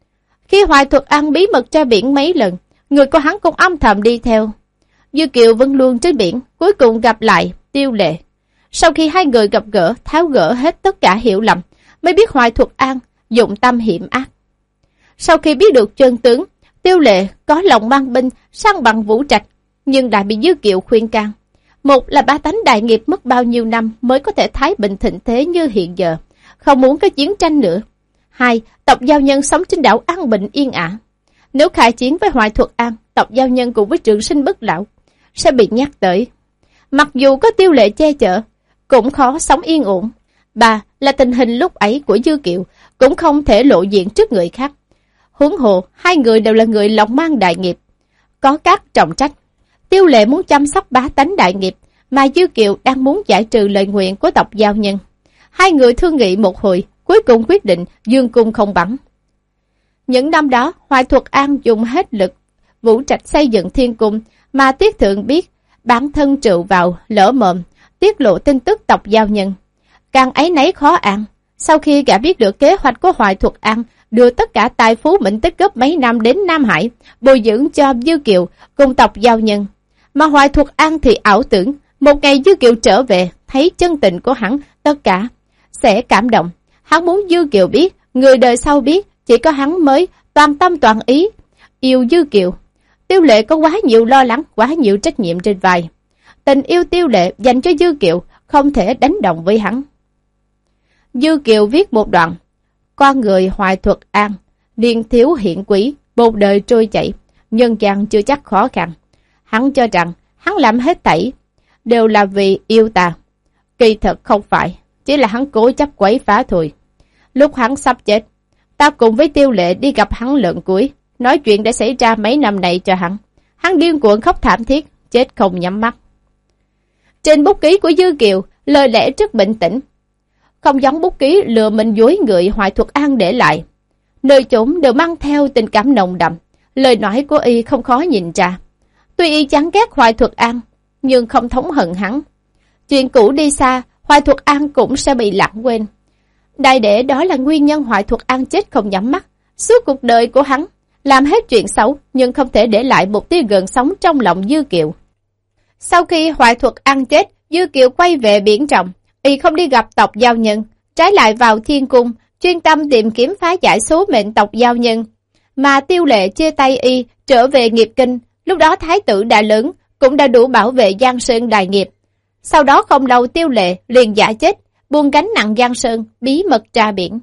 Khi Hoài Thuật An bí mật ra biển mấy lần, người của hắn cũng âm thầm đi theo. Dư Kiệu vẫn luôn trên biển, cuối cùng gặp lại Tiêu Lệ. Sau khi hai người gặp gỡ, tháo gỡ hết tất cả hiểu lầm, mới biết Hoài Thuật An dụng tâm hiểm ác. Sau khi biết được chân tướng, Tiêu Lệ có lòng mang binh săn bằng Vũ Trạch, nhưng đã bị Dư Kiệu khuyên can. Một là bá tánh đại nghiệp mất bao nhiêu năm mới có thể thái bình thịnh thế như hiện giờ, không muốn có chiến tranh nữa. Hai, tộc giao nhân sống trên đảo an bình yên ả. Nếu khai chiến với Hoài Thuật An, tộc giao nhân cùng với Trường Sinh Bất Lão sẽ bị nhắc tới. Mặc dù có Tiêu Lệ che chở, cũng khó sống yên ổn. Ba là tình hình lúc ấy của Dư Kiệu cũng không thể lộ diện trước người khác. Huống hồ, hai người đều là người lòng mang đại nghiệp, có các trọng trách. Tiêu Lệ muốn chăm sóc bá tánh đại nghiệp, mà Dư Kiệu đang muốn giải trừ lời nguyện của tộc giao nhân. Hai người thương nghị một hồi, cuối cùng quyết định dương cung không bắn. Những năm đó, Hoài Thuật An dùng hết lực Vũ Trạch xây dựng thiên cung, mà Tiết Thượng biết bản thân trụ vào lỡ mồm tiết lộ tin tức tộc giao nhân, càng ấy nấy khó ăn. Sau khi gã biết được kế hoạch của Hoài Thuật An đưa tất cả tài phú mệnh tích góp mấy năm đến Nam Hải, bồi dưỡng cho Dư Kiệu cùng tộc giao nhân, mà Hoài Thuật An thì ảo tưởng một ngày Dư Kiệu trở về, thấy chân tình của hắn, tất cả sẽ cảm động. Hắn muốn Dư Kiệu biết, người đời sau biết, chỉ có hắn mới toàn tâm toàn ý yêu Dư Kiệu. Tiêu Lệ có quá nhiều lo lắng, quá nhiều trách nhiệm trên vai. Tình yêu Tiêu Lệ dành cho Dư Kiệu không thể đánh đồng với hắn. Dư Kiệu viết một đoạn: con người Hoài Thuật An, niên thiếu hiển quý, một đời trôi chảy, nhân gian chưa chắc khó khăn. Hắn cho rằng hắn làm hết thảy đều là vì yêu ta. Kỳ thật không phải, chỉ là hắn cố chấp quấy phá thôi. Lúc hắn sắp chết, ta cùng với Tiêu Lệ đi gặp hắn lần cuối, nói chuyện đã xảy ra mấy năm này cho hắn. Hắn điên cuồng khóc thảm thiết, chết không nhắm mắt. Trên bút ký của Dư Kiệu, lời lẽ rất bình tĩnh, không giống bút ký lừa mình dối người Hoài Thuật An để lại. Nơi chốn đều mang theo tình cảm nồng đậm, lời nói của y không khó nhìn ra. Tuy y chán ghét Hoài Thuật An, nhưng không thống hận hắn. Chuyện cũ đi xa, Hoài Thuật An cũng sẽ bị lãng quên. Đại để đó là nguyên nhân Hoài Thuật An chết không nhắm mắt. Suốt cuộc đời của hắn, làm hết chuyện xấu, nhưng không thể để lại một tia gợn sóng trong lòng Dư Kiệu. Sau khi hoại thuật ăn chết, Dư Kiệu quay về biển Trọng, y không đi gặp tộc giao nhân, trái lại vào thiên cung, chuyên tâm tìm kiếm phá giải số mệnh tộc giao nhân. Mà Tiêu Lệ chia tay y, trở về nghiệp kinh, lúc đó thái tử đã lớn, cũng đã đủ bảo vệ Giang Sơn đại nghiệp. Sau đó không lâu Tiêu Lệ liền giả chết, buông gánh nặng Giang Sơn, bí mật tra biển.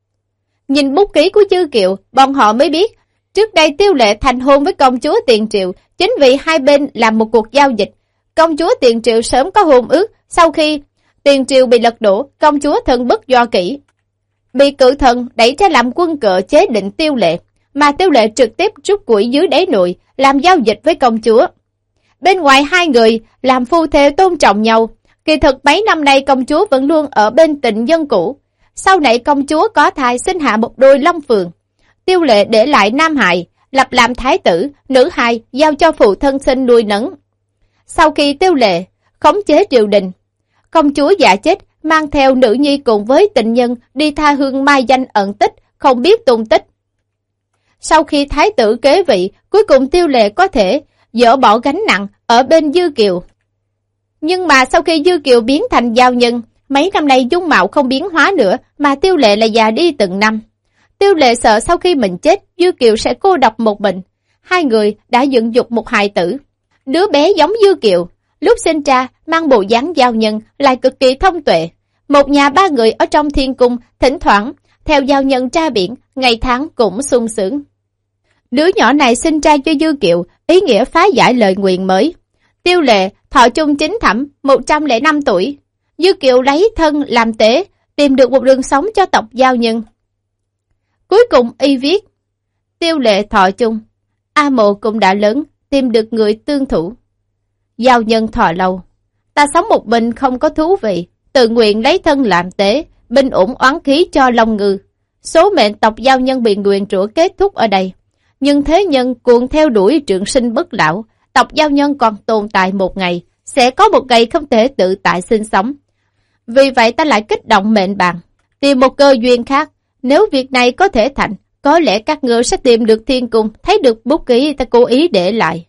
Nhìn bút ký của Dư Kiệu, bọn họ mới biết, trước đây Tiêu Lệ thành hôn với công chúa Tiền Triệu, chính vì hai bên làm một cuộc giao dịch. Công chúa Tiền Triệu sớm có hôn ước, sau khi Tiền Triệu bị lật đổ, công chúa thân bất do kỷ, bị cự thần đẩy ra làm quân cờ chế định Tiêu Lệ, mà Tiêu Lệ trực tiếp rút củi dưới đáy nồi, làm giao dịch với công chúa. Bên ngoài hai người làm phu thê tôn trọng nhau, kỳ thực mấy năm nay công chúa vẫn luôn ở bên tình nhân cũ. Sau này công chúa có thai sinh hạ một đôi long phượng, Tiêu Lệ để lại nam hài, lập làm thái tử, nữ hài giao cho phụ thân sinh nuôi nấng. Sau khi Tiêu Lệ khống chế triều đình, công chúa giả chết, mang theo nữ nhi cùng với tình nhân đi tha hương mai danh ẩn tích, không biết tung tích. Sau khi thái tử kế vị, cuối cùng Tiêu Lệ có thể dỡ bỏ gánh nặng ở bên Dư Kiệu. Nhưng mà sau khi Dư Kiệu biến thành giao nhân, mấy năm nay dung mạo không biến hóa nữa, mà Tiêu Lệ là già đi từng năm. Tiêu Lệ sợ sau khi mình chết, Dư Kiệu sẽ cô độc một mình. Hai người đã dựng dục một hài tử. Đứa bé giống Dư Kiệu, lúc sinh ra mang bộ dáng giao nhân, lại cực kỳ thông tuệ. Một nhà ba người ở trong thiên cung, thỉnh thoảng theo giao nhân tra biển, ngày tháng cũng sung sướng. Đứa nhỏ này sinh ra cho Dư Kiệu, ý nghĩa phá giải lời nguyện mới. Tiêu Lệ thọ chung chính thẩm, một trăm lẻ năm tuổi. Dư Kiệu lấy thân làm tế, tìm được một đường sống cho tộc giao nhân. Cuối cùng y viết, Tiêu Lệ thọ chung, A Mộ cũng đã lớn, tìm được người tương thủ. Giao nhân thọ lâu, ta sống một mình không có thú vị, tự nguyện lấy thân làm tế, bình ổn oán khí cho Long Ngư. Số mệnh tộc giao nhân bị nguyền rủa kết thúc ở đây. Nhưng thế nhân cuồng theo đuổi trường sinh bất lão, tộc giao nhân còn tồn tại một ngày, sẽ có một ngày không thể tự tại sinh sống. Vì vậy ta lại kích động mệnh bàn, tìm một cơ duyên khác. Nếu việc này có thể thành, có lẽ các ngươi sẽ tìm được thiên cung, thấy được bút ký ta cố ý để lại.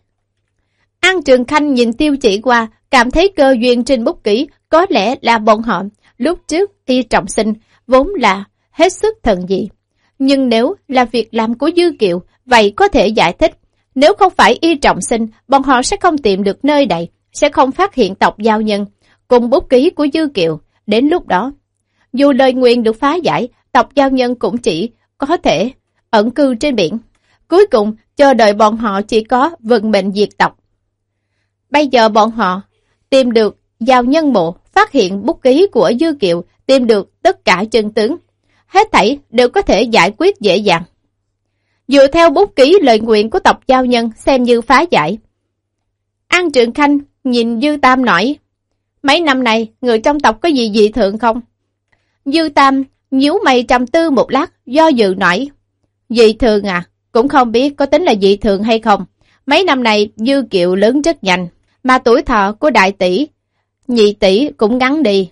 An Trường Khanh nhìn Tiêu Chỉ qua, cảm thấy cơ duyên trên bút ký có lẽ là bọn họ lúc trước y trọng sinh, vốn là hết sức thần dị. Nhưng nếu là việc làm của Dư Kiệu, vậy có thể giải thích. Nếu không phải y trọng sinh, bọn họ sẽ không tìm được nơi đây, sẽ không phát hiện tộc giao nhân cùng bút ký của Dư Kiệu. Đến lúc đó, dù lời nguyện được phá giải, tộc giao nhân cũng chỉ có thể ẩn cư trên biển. Cuối cùng, chờ đợi bọn họ chỉ có vận mệnh diệt tộc. Bây giờ bọn họ tìm được giao nhân mộ, phát hiện bút ký của Dư Kiệu, tìm được tất cả chân tướng. Hết thảy đều có thể giải quyết dễ dàng. Dựa theo bút ký lời nguyện của tộc giao nhân xem như phá giải. An Trường Khanh nhìn Dư Tam nói, mấy năm này người trong tộc có gì dị thường không? Dư Tam nhíu mày trầm tư một lát, do dự nói, dị thường à, cũng không biết có tính là dị thường hay không. Mấy năm này Dư Kiệu lớn rất nhanh, mà tuổi thọ của đại tỷ, nhị tỷ cũng ngắn đi.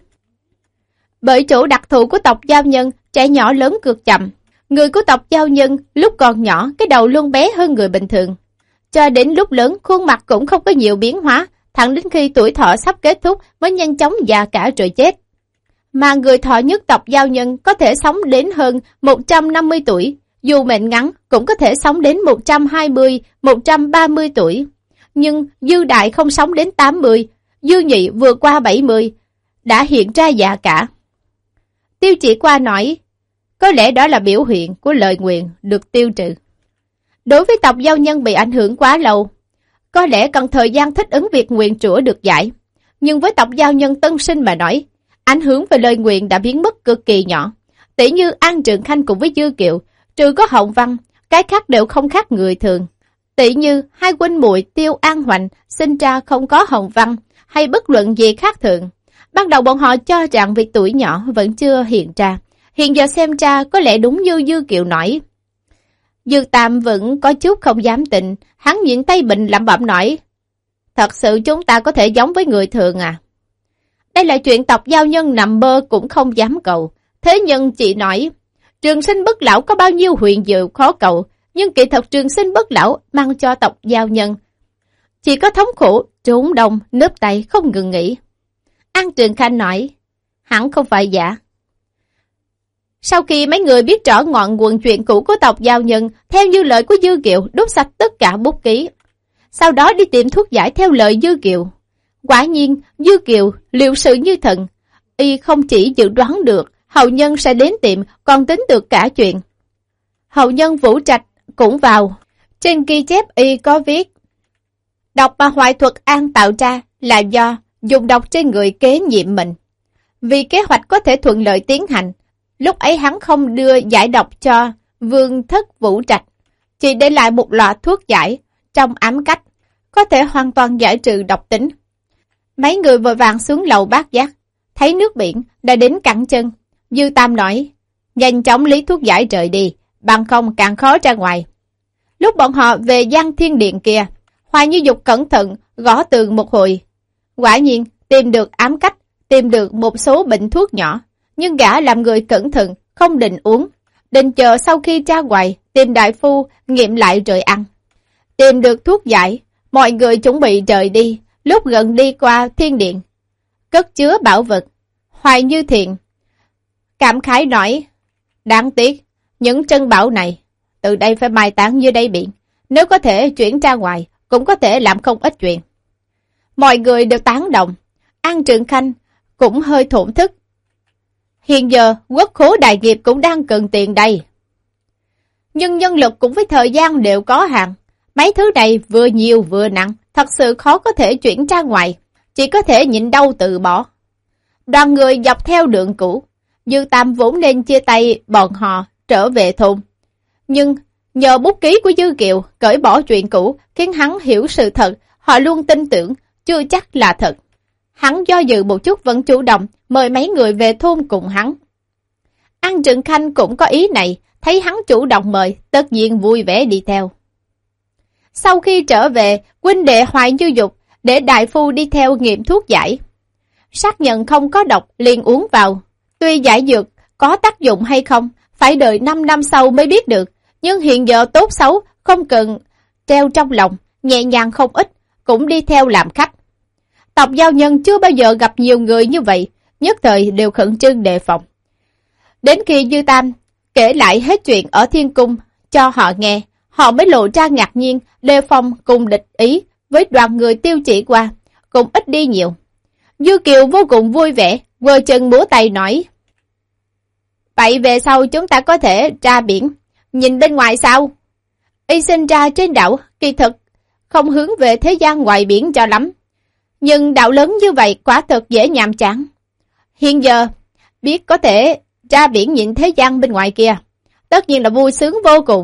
Bởi chỗ đặc thù của tộc giao nhân, trẻ nhỏ lớn cực chậm. Người của tộc giao nhân lúc còn nhỏ cái đầu luôn bé hơn người bình thường. Cho đến lúc lớn khuôn mặt cũng không có nhiều biến hóa, thẳng đến khi tuổi thọ sắp kết thúc mới nhanh chóng già cả rồi chết. Mà người thọ nhất tộc giao nhân có thể sống đến hơn một trăm năm mươi tuổi, dù mệnh ngắn cũng có thể sống đến một trăm hai mươi, một trăm ba mươi tuổi. Nhưng Dư Đại không sống đến tám mươi, Dư Nhị vừa qua bảy mươi, đã hiện ra già cả. Tiêu Chỉ Qua nói, có lẽ đó là biểu hiện của lời nguyện được tiêu trừ. Đối với tộc giao nhân bị ảnh hưởng quá lâu, có lẽ cần thời gian thích ứng việc nguyện rủa được giải. Nhưng với tộc giao nhân tân sinh mà nói, ảnh hưởng về lời nguyện đã biến mất cực kỳ nhỏ. Tỷ như An Trường Khanh cùng với Dư Kiệu, trừ có Hồng Văn, cái khác đều không khác người thường. Tỷ như hai huynh muội Tiêu An Hoành sinh ra không có Hồng Văn, hay bất luận gì khác thường. Ban đầu bọn họ cho rằng việc tuổi nhỏ vẫn chưa hiện ra. Hiện giờ xem ra có lẽ đúng như Dư Kiệu nói. Dư Tam vẫn có chút không dám tin, hắn nhìn tay Bình lẩm bẩm nói, thật sự chúng ta có thể giống với người thường à? Đây là chuyện tộc giao nhân nằm mơ cũng không dám cầu. Thế nhưng chị nói, trường sinh bất lão có bao nhiêu huyền diệu khó cầu, nhưng kỳ thật trường sinh bất lão mang cho tộc giao nhân chỉ có thống khổ, trốn đông, nướp tay không ngừng nghỉ. An Trường Khanh nói, hẳn không phải giả. Sau khi mấy người biết rõ ngọn nguồn chuyện cũ của tộc Giao Nhân, theo như lời của Dư Kiều, đốt sạch tất cả bút ký. Sau đó đi tìm thuốc giải theo lời Dư Kiều. Quả nhiên, Dư Kiều liệu sự như thần. Y không chỉ dự đoán được hậu nhân sẽ đến tiệm, còn tính được cả chuyện. Hậu nhân Vũ Trạch cũng vào. Trên ghi chép Y có viết, độc mà Hoại Thuật An tạo ra là do dùng độc trên người kế nhiệm mình. Vì kế hoạch có thể thuận lợi tiến hành, lúc ấy hắn không đưa giải độc cho Vương Thất Vũ Trạch, chỉ để lại một lọ thuốc giải trong ám cách, có thể hoàn toàn giải trừ độc tính. Mấy người vội vàng xuống lầu Bát Giác, thấy nước biển đã đến cẳng chân. Dư Tam nói, nhanh chóng lấy thuốc giải rời đi, bằng không càng khó ra ngoài. Lúc bọn họ về Giang Thiên Điện kia, Hoài Như Dục cẩn thận gõ tường một hồi. Quả nhiên tìm được ám cách, tìm được một số bệnh thuốc nhỏ, nhưng gã làm người cẩn thận, không định uống, định chờ sau khi ra ngoài tìm đại phu nghiệm lại rồi ăn. Tìm được thuốc giải, mọi người chuẩn bị rời đi. Lúc gần đi qua Thiên Điện, cất chứa bảo vật, Hoài Như Thiện cảm khái nói, đáng tiếc, những trân bảo này từ đây phải mai táng như đáy biển, nếu có thể chuyển ra ngoài, cũng có thể làm không ít chuyện. Mọi người đều tán đồng. An Trường Khanh cũng hơi thổn thức. Hiện giờ quốc khố đại nghiệp cũng đang cần tiền đây, nhưng nhân lực cũng với thời gian đều có hạn. Mấy thứ này vừa nhiều vừa nặng, thật sự khó có thể chuyển ra ngoài, chỉ có thể nhịn đau từ bỏ. Đoàn người dọc theo đường cũ, Dư Tam vốn nên chia tay bọn họ trở về thôn, nhưng nhờ bút ký của Dư Kiều cởi bỏ chuyện cũ, khiến hắn hiểu sự thật. Họ luôn tin tưởng, chưa chắc là thật. Hắn do dự một chút vẫn chủ động mời mấy người về thôn cùng hắn. An Trường Khanh cũng có ý này, thấy hắn chủ động mời, tất nhiên vui vẻ đi theo. Sau khi trở về, huynh đệ Hoài Như Dục để đại phu đi theo nghiệm thuốc giải. Xác nhận không có độc liền uống vào. Tuy giải dược có tác dụng hay không, phải đợi năm năm sau mới biết được, nhưng hiện giờ tốt xấu không cần treo trong lòng, nhẹ nhàng không ít, cũng đi theo làm khách. Tộc Giao Nhân chưa bao giờ gặp nhiều người như vậy, nhất thời đều khẩn trương đề phòng. Đến khi Dư Tam kể lại hết chuyện ở Thiên Cung cho họ nghe, họ mới lộ ra ngạc nhiên, đề phòng cùng địch ý với đoàn người Tiêu Chỉ qua, cũng ít đi nhiều. Dư Kiều vô cùng vui vẻ, vừa chân múa tay nói, vậy về sau chúng ta có thể ra biển, nhìn bên ngoài sao? Y sinh ra trên đảo, kỳ thực không hướng về thế gian ngoài biển cho lắm, nhưng đảo lớn như vậy quả thật dễ nhàm chán. Hiện giờ biết có thể ra biển nhìn thế gian bên ngoài kia, tất nhiên là vui sướng vô cùng.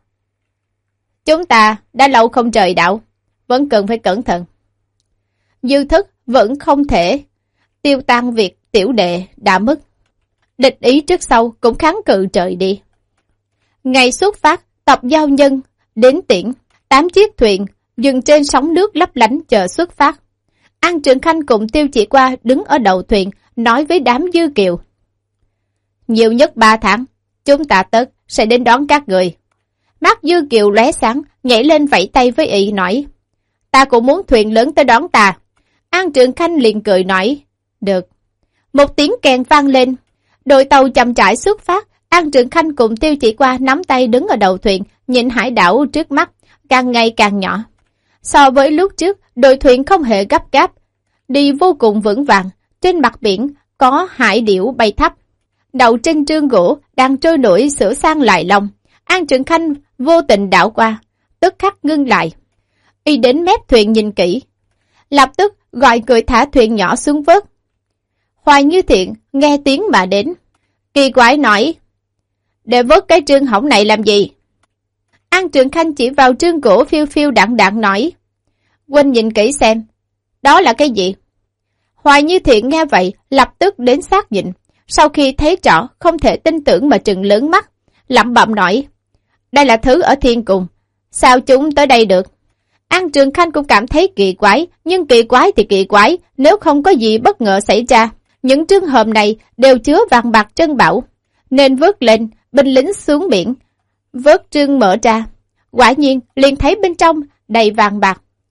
Chúng ta đã lâu không rời đảo, vẫn cần phải cẩn thận. Dư Thức vẫn không thể tiêu tan việc tiểu đệ đã mất. Địch ý trước sau cũng kháng cự trời đi. Ngày xuất phát, tộc Giao Nhân đến tiễn, tám chiếc thuyền dừng trên sóng nước lấp lánh chờ xuất phát. An Trường Khanh cùng Tiêu Chỉ qua đứng ở đầu thuyền, nói với đám Dư Kiều, nhiều nhất ba tháng, chúng ta tất sẽ đến đón các người. Mắt Dư Kiều lóe sáng, nhảy lên vẫy tay với Y nói, ta cũng muốn thuyền lớn tới đón ta. An Trường Khanh liền cười nói, được. Một tiếng kèn vang lên, đội tàu chậm rãi xuất phát. An Trường Khanh cùng Tiêu Chỉ qua nắm tay đứng ở đầu thuyền, nhìn hải đảo trước mắt càng ngày càng nhỏ. So với lúc trước, đội thuyền không hề gấp gáp, đi vô cùng vững vàng. Trên mặt biển có hải điểu bay thấp, đậu trên trương gỗ đang trôi nổi sửa sang lại lòng. An Trường Khanh vô tình đảo qua, tức khắc ngưng lại. Y đến mép thuyền nhìn kỹ, lập tức gọi người thả thuyền nhỏ xuống vớt. Hoài Như Thiện nghe tiếng mà đến, kỳ quái nói, để vớt cái trương hỏng này làm gì? An Trường Khanh chỉ vào trương gỗ phiêu phiêu đạn đạn nói, huynh nhìn kỹ xem, đó là cái gì? Hoài Như Thiện nghe vậy lập tức đến xác nhận, sau khi thấy rõ không thể tin tưởng mà trừng lớn mắt, lẩm bẩm nói, đây là thứ ở Thiên Cung, sao chúng tới đây được? An Trường Khanh cũng cảm thấy kỳ quái, nhưng kỳ quái thì kỳ quái, nếu không có gì bất ngờ xảy ra, những trương hòm này đều chứa vàng bạc trân bảo, nên vớt lên, binh lính xuống biển, vớt trương mở ra, quả nhiên liền thấy bên trong đầy vàng bạc.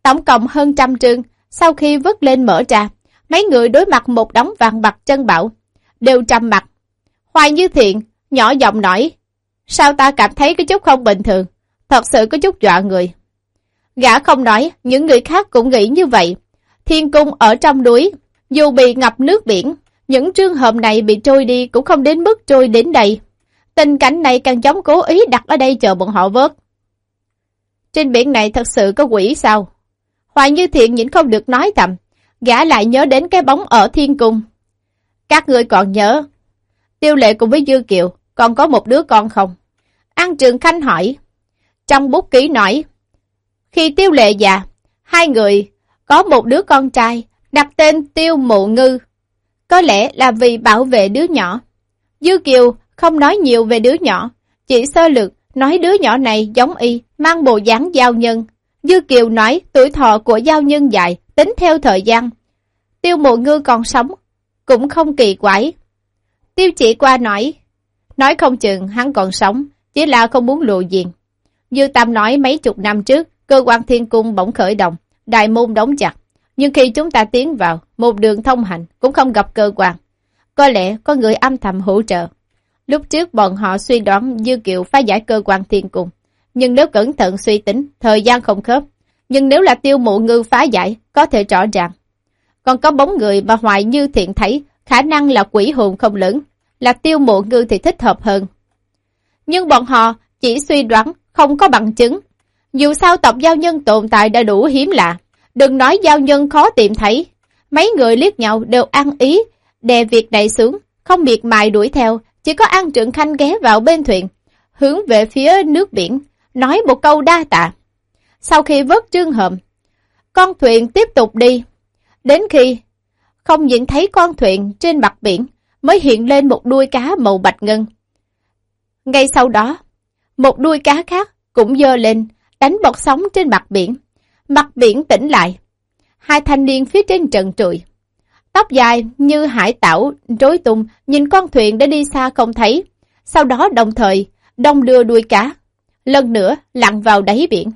Tổng cộng hơn trăm trương, sau khi vứt lên mở ra, mấy người đối mặt một đống vàng bạc trân bảo, đều trầm mặt. Hoài Như Thiện nhỏ giọng nói, sao ta cảm thấy có chút không bình thường, thật sự có chút dọa người. Gã không nói, những người khác cũng nghĩ như vậy. Thiên cung ở trong núi, dù bị ngập nước biển, những trường hợp này bị trôi đi cũng không đến mức trôi đến đây. Tình cảnh này càng giống cố ý đặt ở đây chờ bọn họ vớt. Trên biển này thật sự có quỷ sao? Hoài Như Thiện nhịn không được nói thầm, gã lại nhớ đến cái bóng ở thiên cung. Các người còn nhớ, Tiêu Lệ cùng với Dư Kiều còn có một đứa con không? An Trường Khanh hỏi. Trong bút ký nói, khi Tiêu Lệ già, hai người có một đứa con trai, đặt tên Tiêu Mộ Ngư. Có lẽ là vì bảo vệ đứa nhỏ. Dư Kiều không nói nhiều về đứa nhỏ, chỉ sơ lược nói đứa nhỏ này giống y, mang bộ dáng giao nhân. Dư Kiều nói tuổi thọ của giao nhân dài, tính theo thời gian. Tiêu Mộ Ngư còn sống, cũng không kỳ quái. Tiêu Chỉ Qua nói, nói không chừng hắn còn sống, chỉ là không muốn lộ diện. Dư Tam nói mấy chục năm trước, cơ quan thiên cung bỗng khởi động, đại môn đóng chặt. Nhưng khi chúng ta tiến vào, một đường thông hành cũng không gặp cơ quan. Có lẽ có người âm thầm hỗ trợ. Lúc trước bọn họ suy đoán Dư Kiều phá giải cơ quan thiên cung. Nhưng nếu cẩn thận suy tính, thời gian không khớp. Nhưng nếu là Tiêu Mộ Ngư phá giải, có thể rõ ràng. Còn có bóng người mà Hoài Như Thiện thấy, khả năng là quỷ hồn không lớn, là Tiêu Mộ Ngư thì thích hợp hơn. Nhưng bọn họ chỉ suy đoán, không có bằng chứng. Dù sao tộc giao nhân tồn tại đã đủ hiếm lạ. Đừng nói giao nhân khó tìm thấy. Mấy người liếc nhau đều ăn ý, đè việc này xuống, không miệt mài đuổi theo. Chỉ có An Trượng Khanh ghé vào bên thuyền, hướng về phía nước biển, nói một câu đa tạ. Sau khi vớt trương hòm, con thuyền tiếp tục đi. Đến khi không nhìn thấy con thuyền trên mặt biển, mới hiện lên một đuôi cá màu bạch ngân. Ngay sau đó, một đuôi cá khác cũng dơ lên, đánh bọt sóng trên mặt biển. Mặt biển tĩnh lại. Hai thanh niên phía trên trần trụi, tóc dài như hải tảo rối tung, nhìn con thuyền đã đi xa không thấy. Sau đó đồng thời đông đưa đuôi cá, lần nữa lặn vào đáy biển.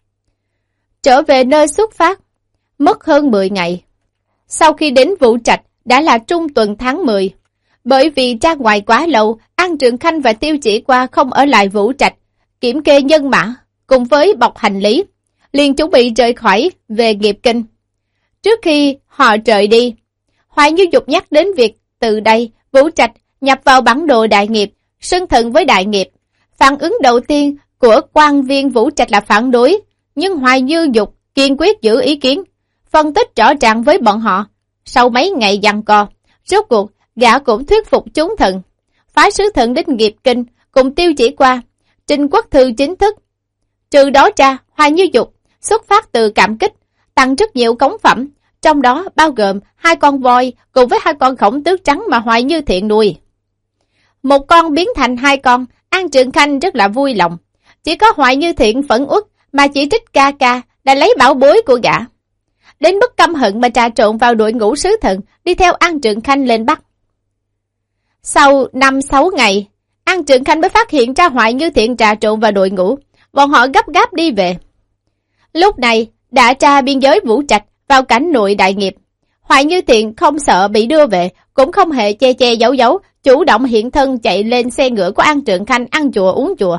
Trở về nơi xuất phát, mất hơn mười ngày. Sau khi đến Vũ Trạch đã là trung tuần tháng mười. Bởi vì ra ngoài quá lâu, An Trường Khanh và Tiêu Chỉ Qua không ở lại Vũ Trạch, kiểm kê nhân mã cùng với bọc hành lý, liền chuẩn bị rời khỏi về Nghiệp Kinh. Trước khi họ rời đi, Hoài Như Dục nhắc đến việc từ đây Vũ Trạch nhập vào bản đồ Đại Nghiệp, xưng thần với Đại Nghiệp. Phản ứng đầu tiên của quan viên Vũ Trạch là phản đối, nhưng Hoài Như Dục kiên quyết giữ ý kiến, phân tích rõ ràng với bọn họ. Sau mấy ngày giằng co, rốt cuộc gã cũng thuyết phục chúng thần, phái sứ thần đến Nghiệp Kinh cùng Tiêu Chỉ Qua, trình quốc thư chính thức. Trừ đó ra, Hoài Như Dục xuất phát từ cảm kích, tặng rất nhiều cống phẩm, trong đó bao gồm hai con voi cùng với hai con khổng tước trắng mà Hoài Như Thiện nuôi. Một con biến thành hai con, An Trường Khanh rất là vui lòng. Chỉ có Hoài Như Thiện phẫn uất mà chỉ trích ca ca đã lấy bảo bối của gã. Đến mức căm hận mà trà trộn vào đội ngũ sứ thần, đi theo An Trường Khanh lên Bắc. Sau năm sáu ngày, An Trường Khanh mới phát hiện ra Hoài Như Thiện trà trộn vào đội ngũ, bọn họ gấp gáp đi về. Lúc này, đã tra biên giới Vũ Trạch vào cảnh nội Đại Nghiệp. Hoài Như Thiện không sợ bị đưa về, cũng không hề che che giấu giấu, chủ động hiện thân chạy lên xe ngựa của An Trường Khanh ăn chùa uống chùa.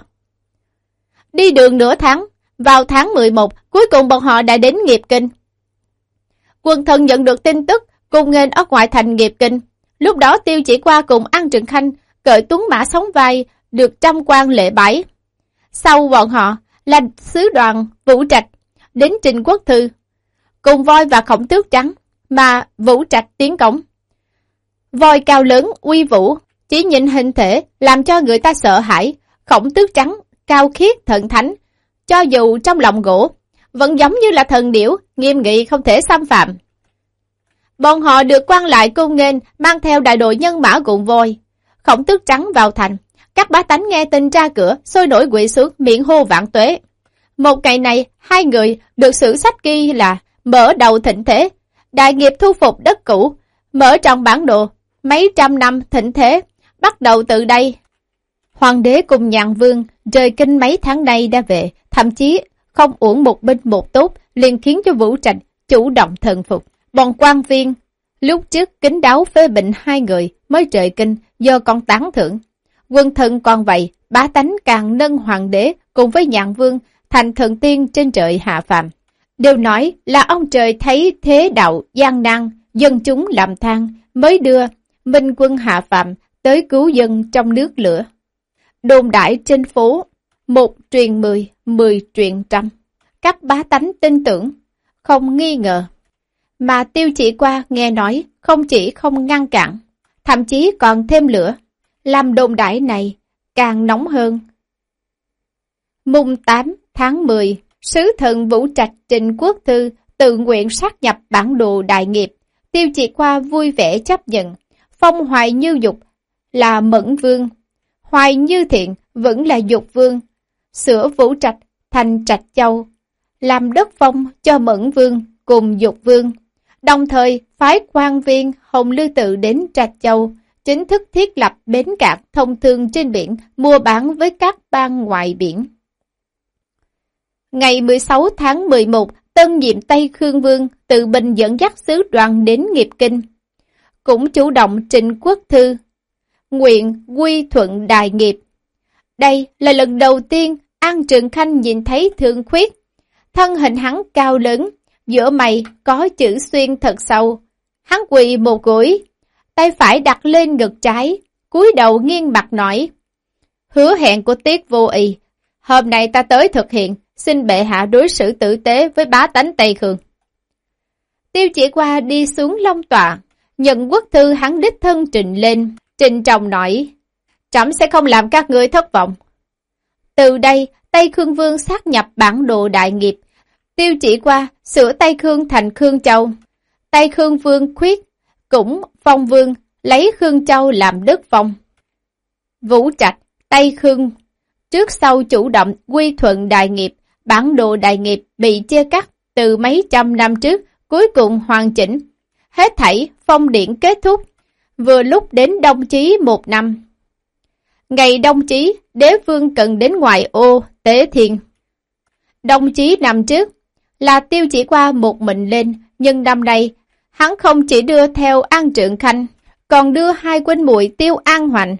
Đi đường nửa tháng, vào tháng mười một, cuối cùng bọn họ đã đến Nghiệp Kinh. Quần thần nhận được tin tức, cùng nghênh ở ngoại thành Nghiệp Kinh. Lúc đó Tiêu Chỉ Qua cùng An Trường Khanh cởi tuấn mã sóng vai, được trăm quan lễ bái. Sau bọn họ là sứ đoàn Vũ Trạch đến trình quốc thư, cùng voi và khổng tước trắng mà Vũ Trạch tiến cống. Voi cao lớn uy vũ, chỉ nhìn hình thể làm cho người ta sợ hãi. Khổng tước trắng cao khiết thần thánh, cho dù trong lòng gỗ vẫn giống như là thần điểu, nghiêm nghị không thể xâm phạm. Bọn họ được quan lại cung nghênh, mang theo đại đội nhân mã cùng voi. Khổng tước trắng vào thành, các bá tánh nghe tin ra cửa, sôi nổi quỳ xuống, miệng hô vạn tuế. Một ngày này, hai người được sử sách ghi là mở đầu thịnh thế. Đại Nghiệp thu phục đất cũ, mở trong bản đồ, mấy trăm năm thịnh thế, bắt đầu từ đây. Hoàng đế cùng nhàn vương rời kinh mấy tháng nay đã về, thậm chí không uổng một binh một tốt, liền khiến cho Vũ Trạch chủ động thần phục. Bọn quan viên lúc trước kính đáo phê bình hai người mới trời kinh, giờ còn tán thưởng. Quân thần còn vậy, bá tánh càng nâng hoàng đế cùng với Nhạn Vương thành thần tiên trên trời hạ phàm. Đều nói là ông trời thấy thế đạo gian nan, dân chúng làm than, mới đưa minh quân hạ phàm tới cứu dân trong nước lửa. Đồn đại trên phố, một truyền mười, mười truyền trăm. Các bá tánh tin tưởng, không nghi ngờ. Mà Tiêu Chỉ Qua nghe nói không chỉ không ngăn cản, thậm chí còn thêm lửa, làm đồn đại này càng nóng hơn. Mùng tám tháng mười, sứ thần Vũ Trạch trình quốc thư tự nguyện sát nhập bản đồ đại nghiệp. Tiêu Chỉ Qua vui vẻ chấp nhận, phong Hoài Như Dục là Mẫn Vương, Hoài Như Thiện vẫn là Dục Vương, sửa Vũ Trạch thành Trạch Châu, làm đất phong cho Mẫn Vương cùng Dục Vương, đồng thời phái quan viên Hồng Lư Tự đến Trạch Châu, chính thức thiết lập bến cảng thông thương trên biển, mua bán với các bang ngoài biển. Ngày mười sáu tháng mười một, tân nhiệm Tây Khương Vương tự mình dẫn dắt sứ đoàn đến Nghiệp Kinh, cũng chủ động trình quốc thư, nguyện quy thuận đại nghiệp. Đây là lần đầu tiên An Trường Khanh nhìn thấy Thương Khuyết, thân hình hắn cao lớn, giữa mày có chữ xuyên thật sâu. Hắn quỳ một gối, tay phải đặt lên ngực trái, cúi đầu nghiêng mặt nói: hứa hẹn của Tiết Vô Ỵ, hôm nay ta tới thực hiện, xin bệ hạ đối xử tử tế với bá tánh Tây Khương. Tiêu Chỉ Qua đi xuống long tọa, nhận quốc thư hắn đích thân trình lên, trình trọng nói: trẫm sẽ không làm các ngươi thất vọng. Từ đây, Tây Khương Vương sát nhập bản đồ đại nghiệp, Tiêu Chỉ Qua sửa Tây Khương thành Khương Châu. Tây Khương Vương Khuyết cũng phong vương, lấy Khương Châu làm đất phong. Vũ Trạch, Tây Khương trước sau chủ động quy thuận đại nghiệp, bản đồ đại nghiệp bị chia cắt từ mấy trăm năm trước, cuối cùng hoàn chỉnh. Hết thảy phong điển kết thúc, vừa lúc đến Đông Chí một năm. Ngày Đông Chí, đế vương cần đến ngoại ô Tế Thiên. Đông Chí năm trước là Tiêu Chỉ Qua một mình lên, nhưng năm nay hắn không chỉ đưa theo An Trượng Khanh, còn đưa hai huynh muội Tiêu An Hoành.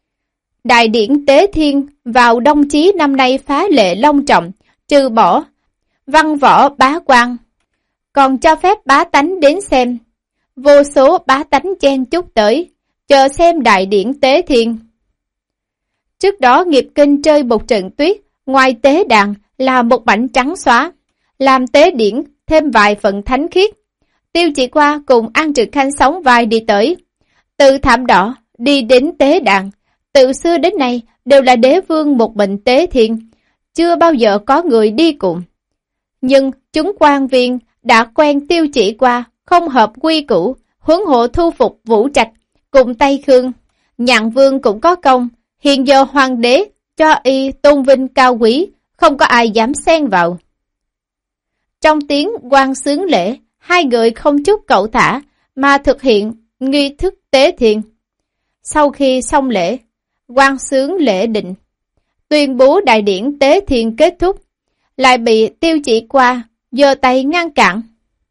Đại điển Tế Thiên vào Đông Chí năm nay phá lệ long trọng, trừ bỏ văn võ bá quan, còn cho phép bá tánh đến xem. Vô số bá tánh chen chúc tới, chờ xem đại điển Tế Thiên. Trước đó Nghiệp Kinh chơi một trận tuyết, ngoài tế đàn là một mảnh trắng xóa, làm tế điển thêm vài phần thánh khiết. Tiêu Chỉ Qua cùng An Trực Khanh sóng vai đi tới, từ thảm đỏ đi đến tế đàn. Từ xưa đến nay đều là đế vương một mình Tế Thiên, chưa bao giờ có người đi cùng. Nhưng chúng quan viên đã quen Tiêu Chỉ Qua, không hợp quy củ, huống hộ thu phục Vũ Trạch cùng Tây Khương. Nhạn Vương cũng có công, hiện giờ hoàng đế cho y tôn vinh cao quý, không có ai dám xen vào. Trong tiếng quan xướng lễ, hai người không chút cẩu thả mà thực hiện nghi thức tế thiên. Sau khi xong lễ, quan xướng lễ định, tuyên bố đại điển tế thiên kết thúc, lại bị Tiêu Chỉ Qua giơ tay ngăn cản.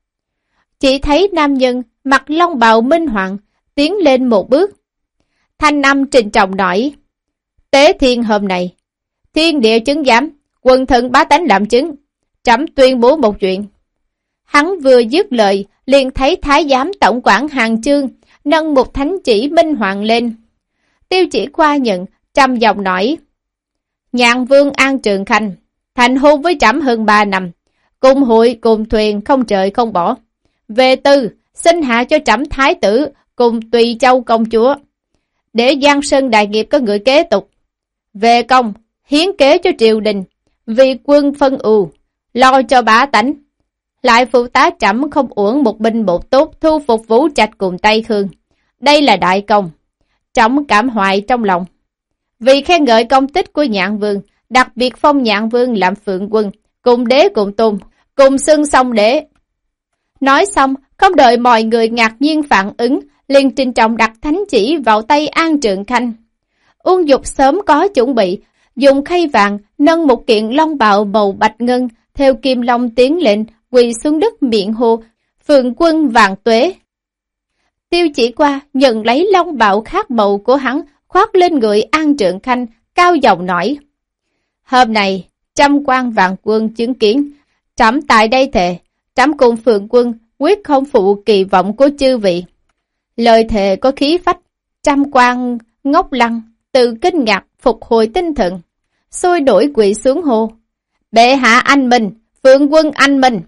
Chỉ thấy nam nhân mặc long bào minh hoàng tiến lên một bước, thanh âm trịnh trọng nói: tế thiên hôm nay, thiên địa chứng giám, quần thần bá tánh làm chứng, trẫm tuyên bố một chuyện. Hắn vừa dứt lời, liền thấy thái giám tổng quản Hàng Chương nâng một thánh chỉ minh hoàng lên. Tiêu Chỉ Qua nhận, trầm giọng nói: Nhạn Vương An Trường Khanh thành hôn với trẫm hơn ba năm, cùng hội cùng thuyền không trời không bỏ. Về tư, xin hạ cho trẫm thái tử cùng Tùy Châu công chúa, để Giang Sơn đại nghiệp có người kế tục. Về công, hiến kế cho triều đình, vì quân phân ưu, lo cho bá tánh. Lại phụ tá trẫm không uổng một binh một tốt thu phục Vũ Trạch cùng Tây Khương. Đây là đại công, trẫm cảm hoại trong lòng. Vì khen ngợi công tích của Nhạn Vương, đặc biệt phong Nhạn Vương làm phượng quân, cùng đế cùng tôn, cùng xưng song đế. Nói xong, không đợi mọi người ngạc nhiên phản ứng, liền trình trọng đặt thánh chỉ vào tay An Trượng Khanh. Uông Dục sớm có chuẩn bị, dùng khay vàng nâng một kiện long bào màu bạch ngân, theo kim long tiến lên, quỳ xuống đất miệng hô, Phượng quân vạn tuế. Tiêu Chỉ Qua nhận lấy long bào khác màu của hắn, khoác lên người An Trượng Khanh, cao giọng nói. Hôm nay, trăm quan vạn quân chứng kiến, trẫm tại đây thề, trẫm cùng Phượng quân quyết không phụ kỳ vọng của chư vị. Lời thề có khí phách, trăm quan ngốc lăng, từ kinh ngạc phục hồi tinh thần, sôi nổi quỳ xuống hô. Bệ hạ anh minh, Phượng quân anh minh.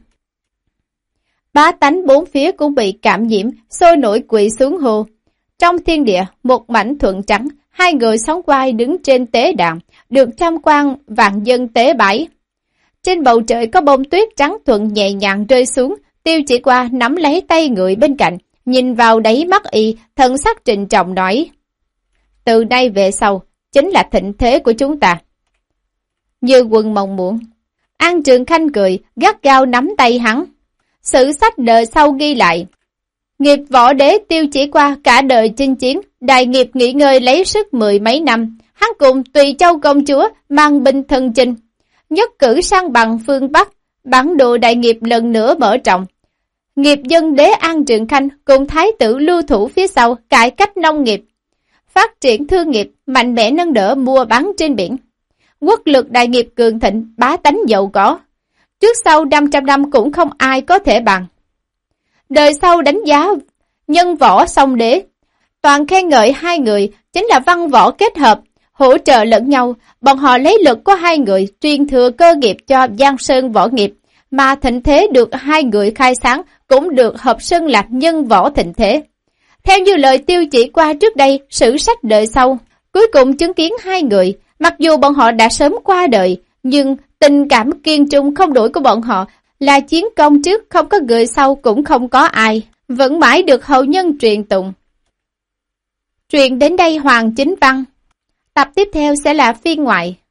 Bá tánh bốn phía cũng bị cảm nhiễm, sôi nổi quỳ xuống hô. Trong thiên địa, một mảnh thuận trắng, hai người sóng vai đứng trên tế đàn, được trăm quan vạn dân tế bái. Trên bầu trời có bông tuyết trắng thuận nhẹ nhàng rơi xuống, Tiêu Chỉ Qua nắm lấy tay người bên cạnh, nhìn vào đáy mắt y, thần sắc trịnh trọng nói. Từ nay về sau, chính là thịnh thế của chúng ta. Như quân mong muốn. An Trượng Khanh cười, gắt gao nắm tay hắn. Sử sách đời sau ghi lại. Nghiệp võ đế Tiêu Chỉ Qua cả đời chinh chiến, đại nghiệp nghỉ ngơi lấy sức mười mấy năm. Hắn cùng Tùy Châu công chúa mang binh thân chinh. Nhất cử sang bằng phương Bắc, bản đồ đại nghiệp lần nữa mở rộng. Nghiệp dân đế An Trượng Khanh cùng thái tử lưu thủ phía sau cải cách nông nghiệp, phát triển thương nghiệp, mạnh mẽ nâng đỡ mua bán trên biển. Quốc lực đại nghiệp cường thịnh, bá tánh giàu có. Trước sau năm trăm năm cũng không ai có thể bằng. Đời sau đánh giá nhân võ song đế, toàn khen ngợi hai người chính là văn võ kết hợp, hỗ trợ lẫn nhau. Bọn họ lấy lực của hai người truyền thừa cơ nghiệp cho Giang Sơn võ nghiệp, mà thịnh thế được hai người khai sáng cũng được hợp xưng là nhân võ thịnh thế. Theo như lời Tiêu Chỉ Qua trước đây, sử sách đời sau, cuối cùng chứng kiến hai người, mặc dù bọn họ đã sớm qua đời, nhưng tình cảm kiên trung không đổi của bọn họ là chiến công trước không có người sau cũng không có ai, vẫn mãi được hậu nhân truyền tụng. Truyền đến đây Hoàng Chính Văn. Tập tiếp theo sẽ là phiên ngoại.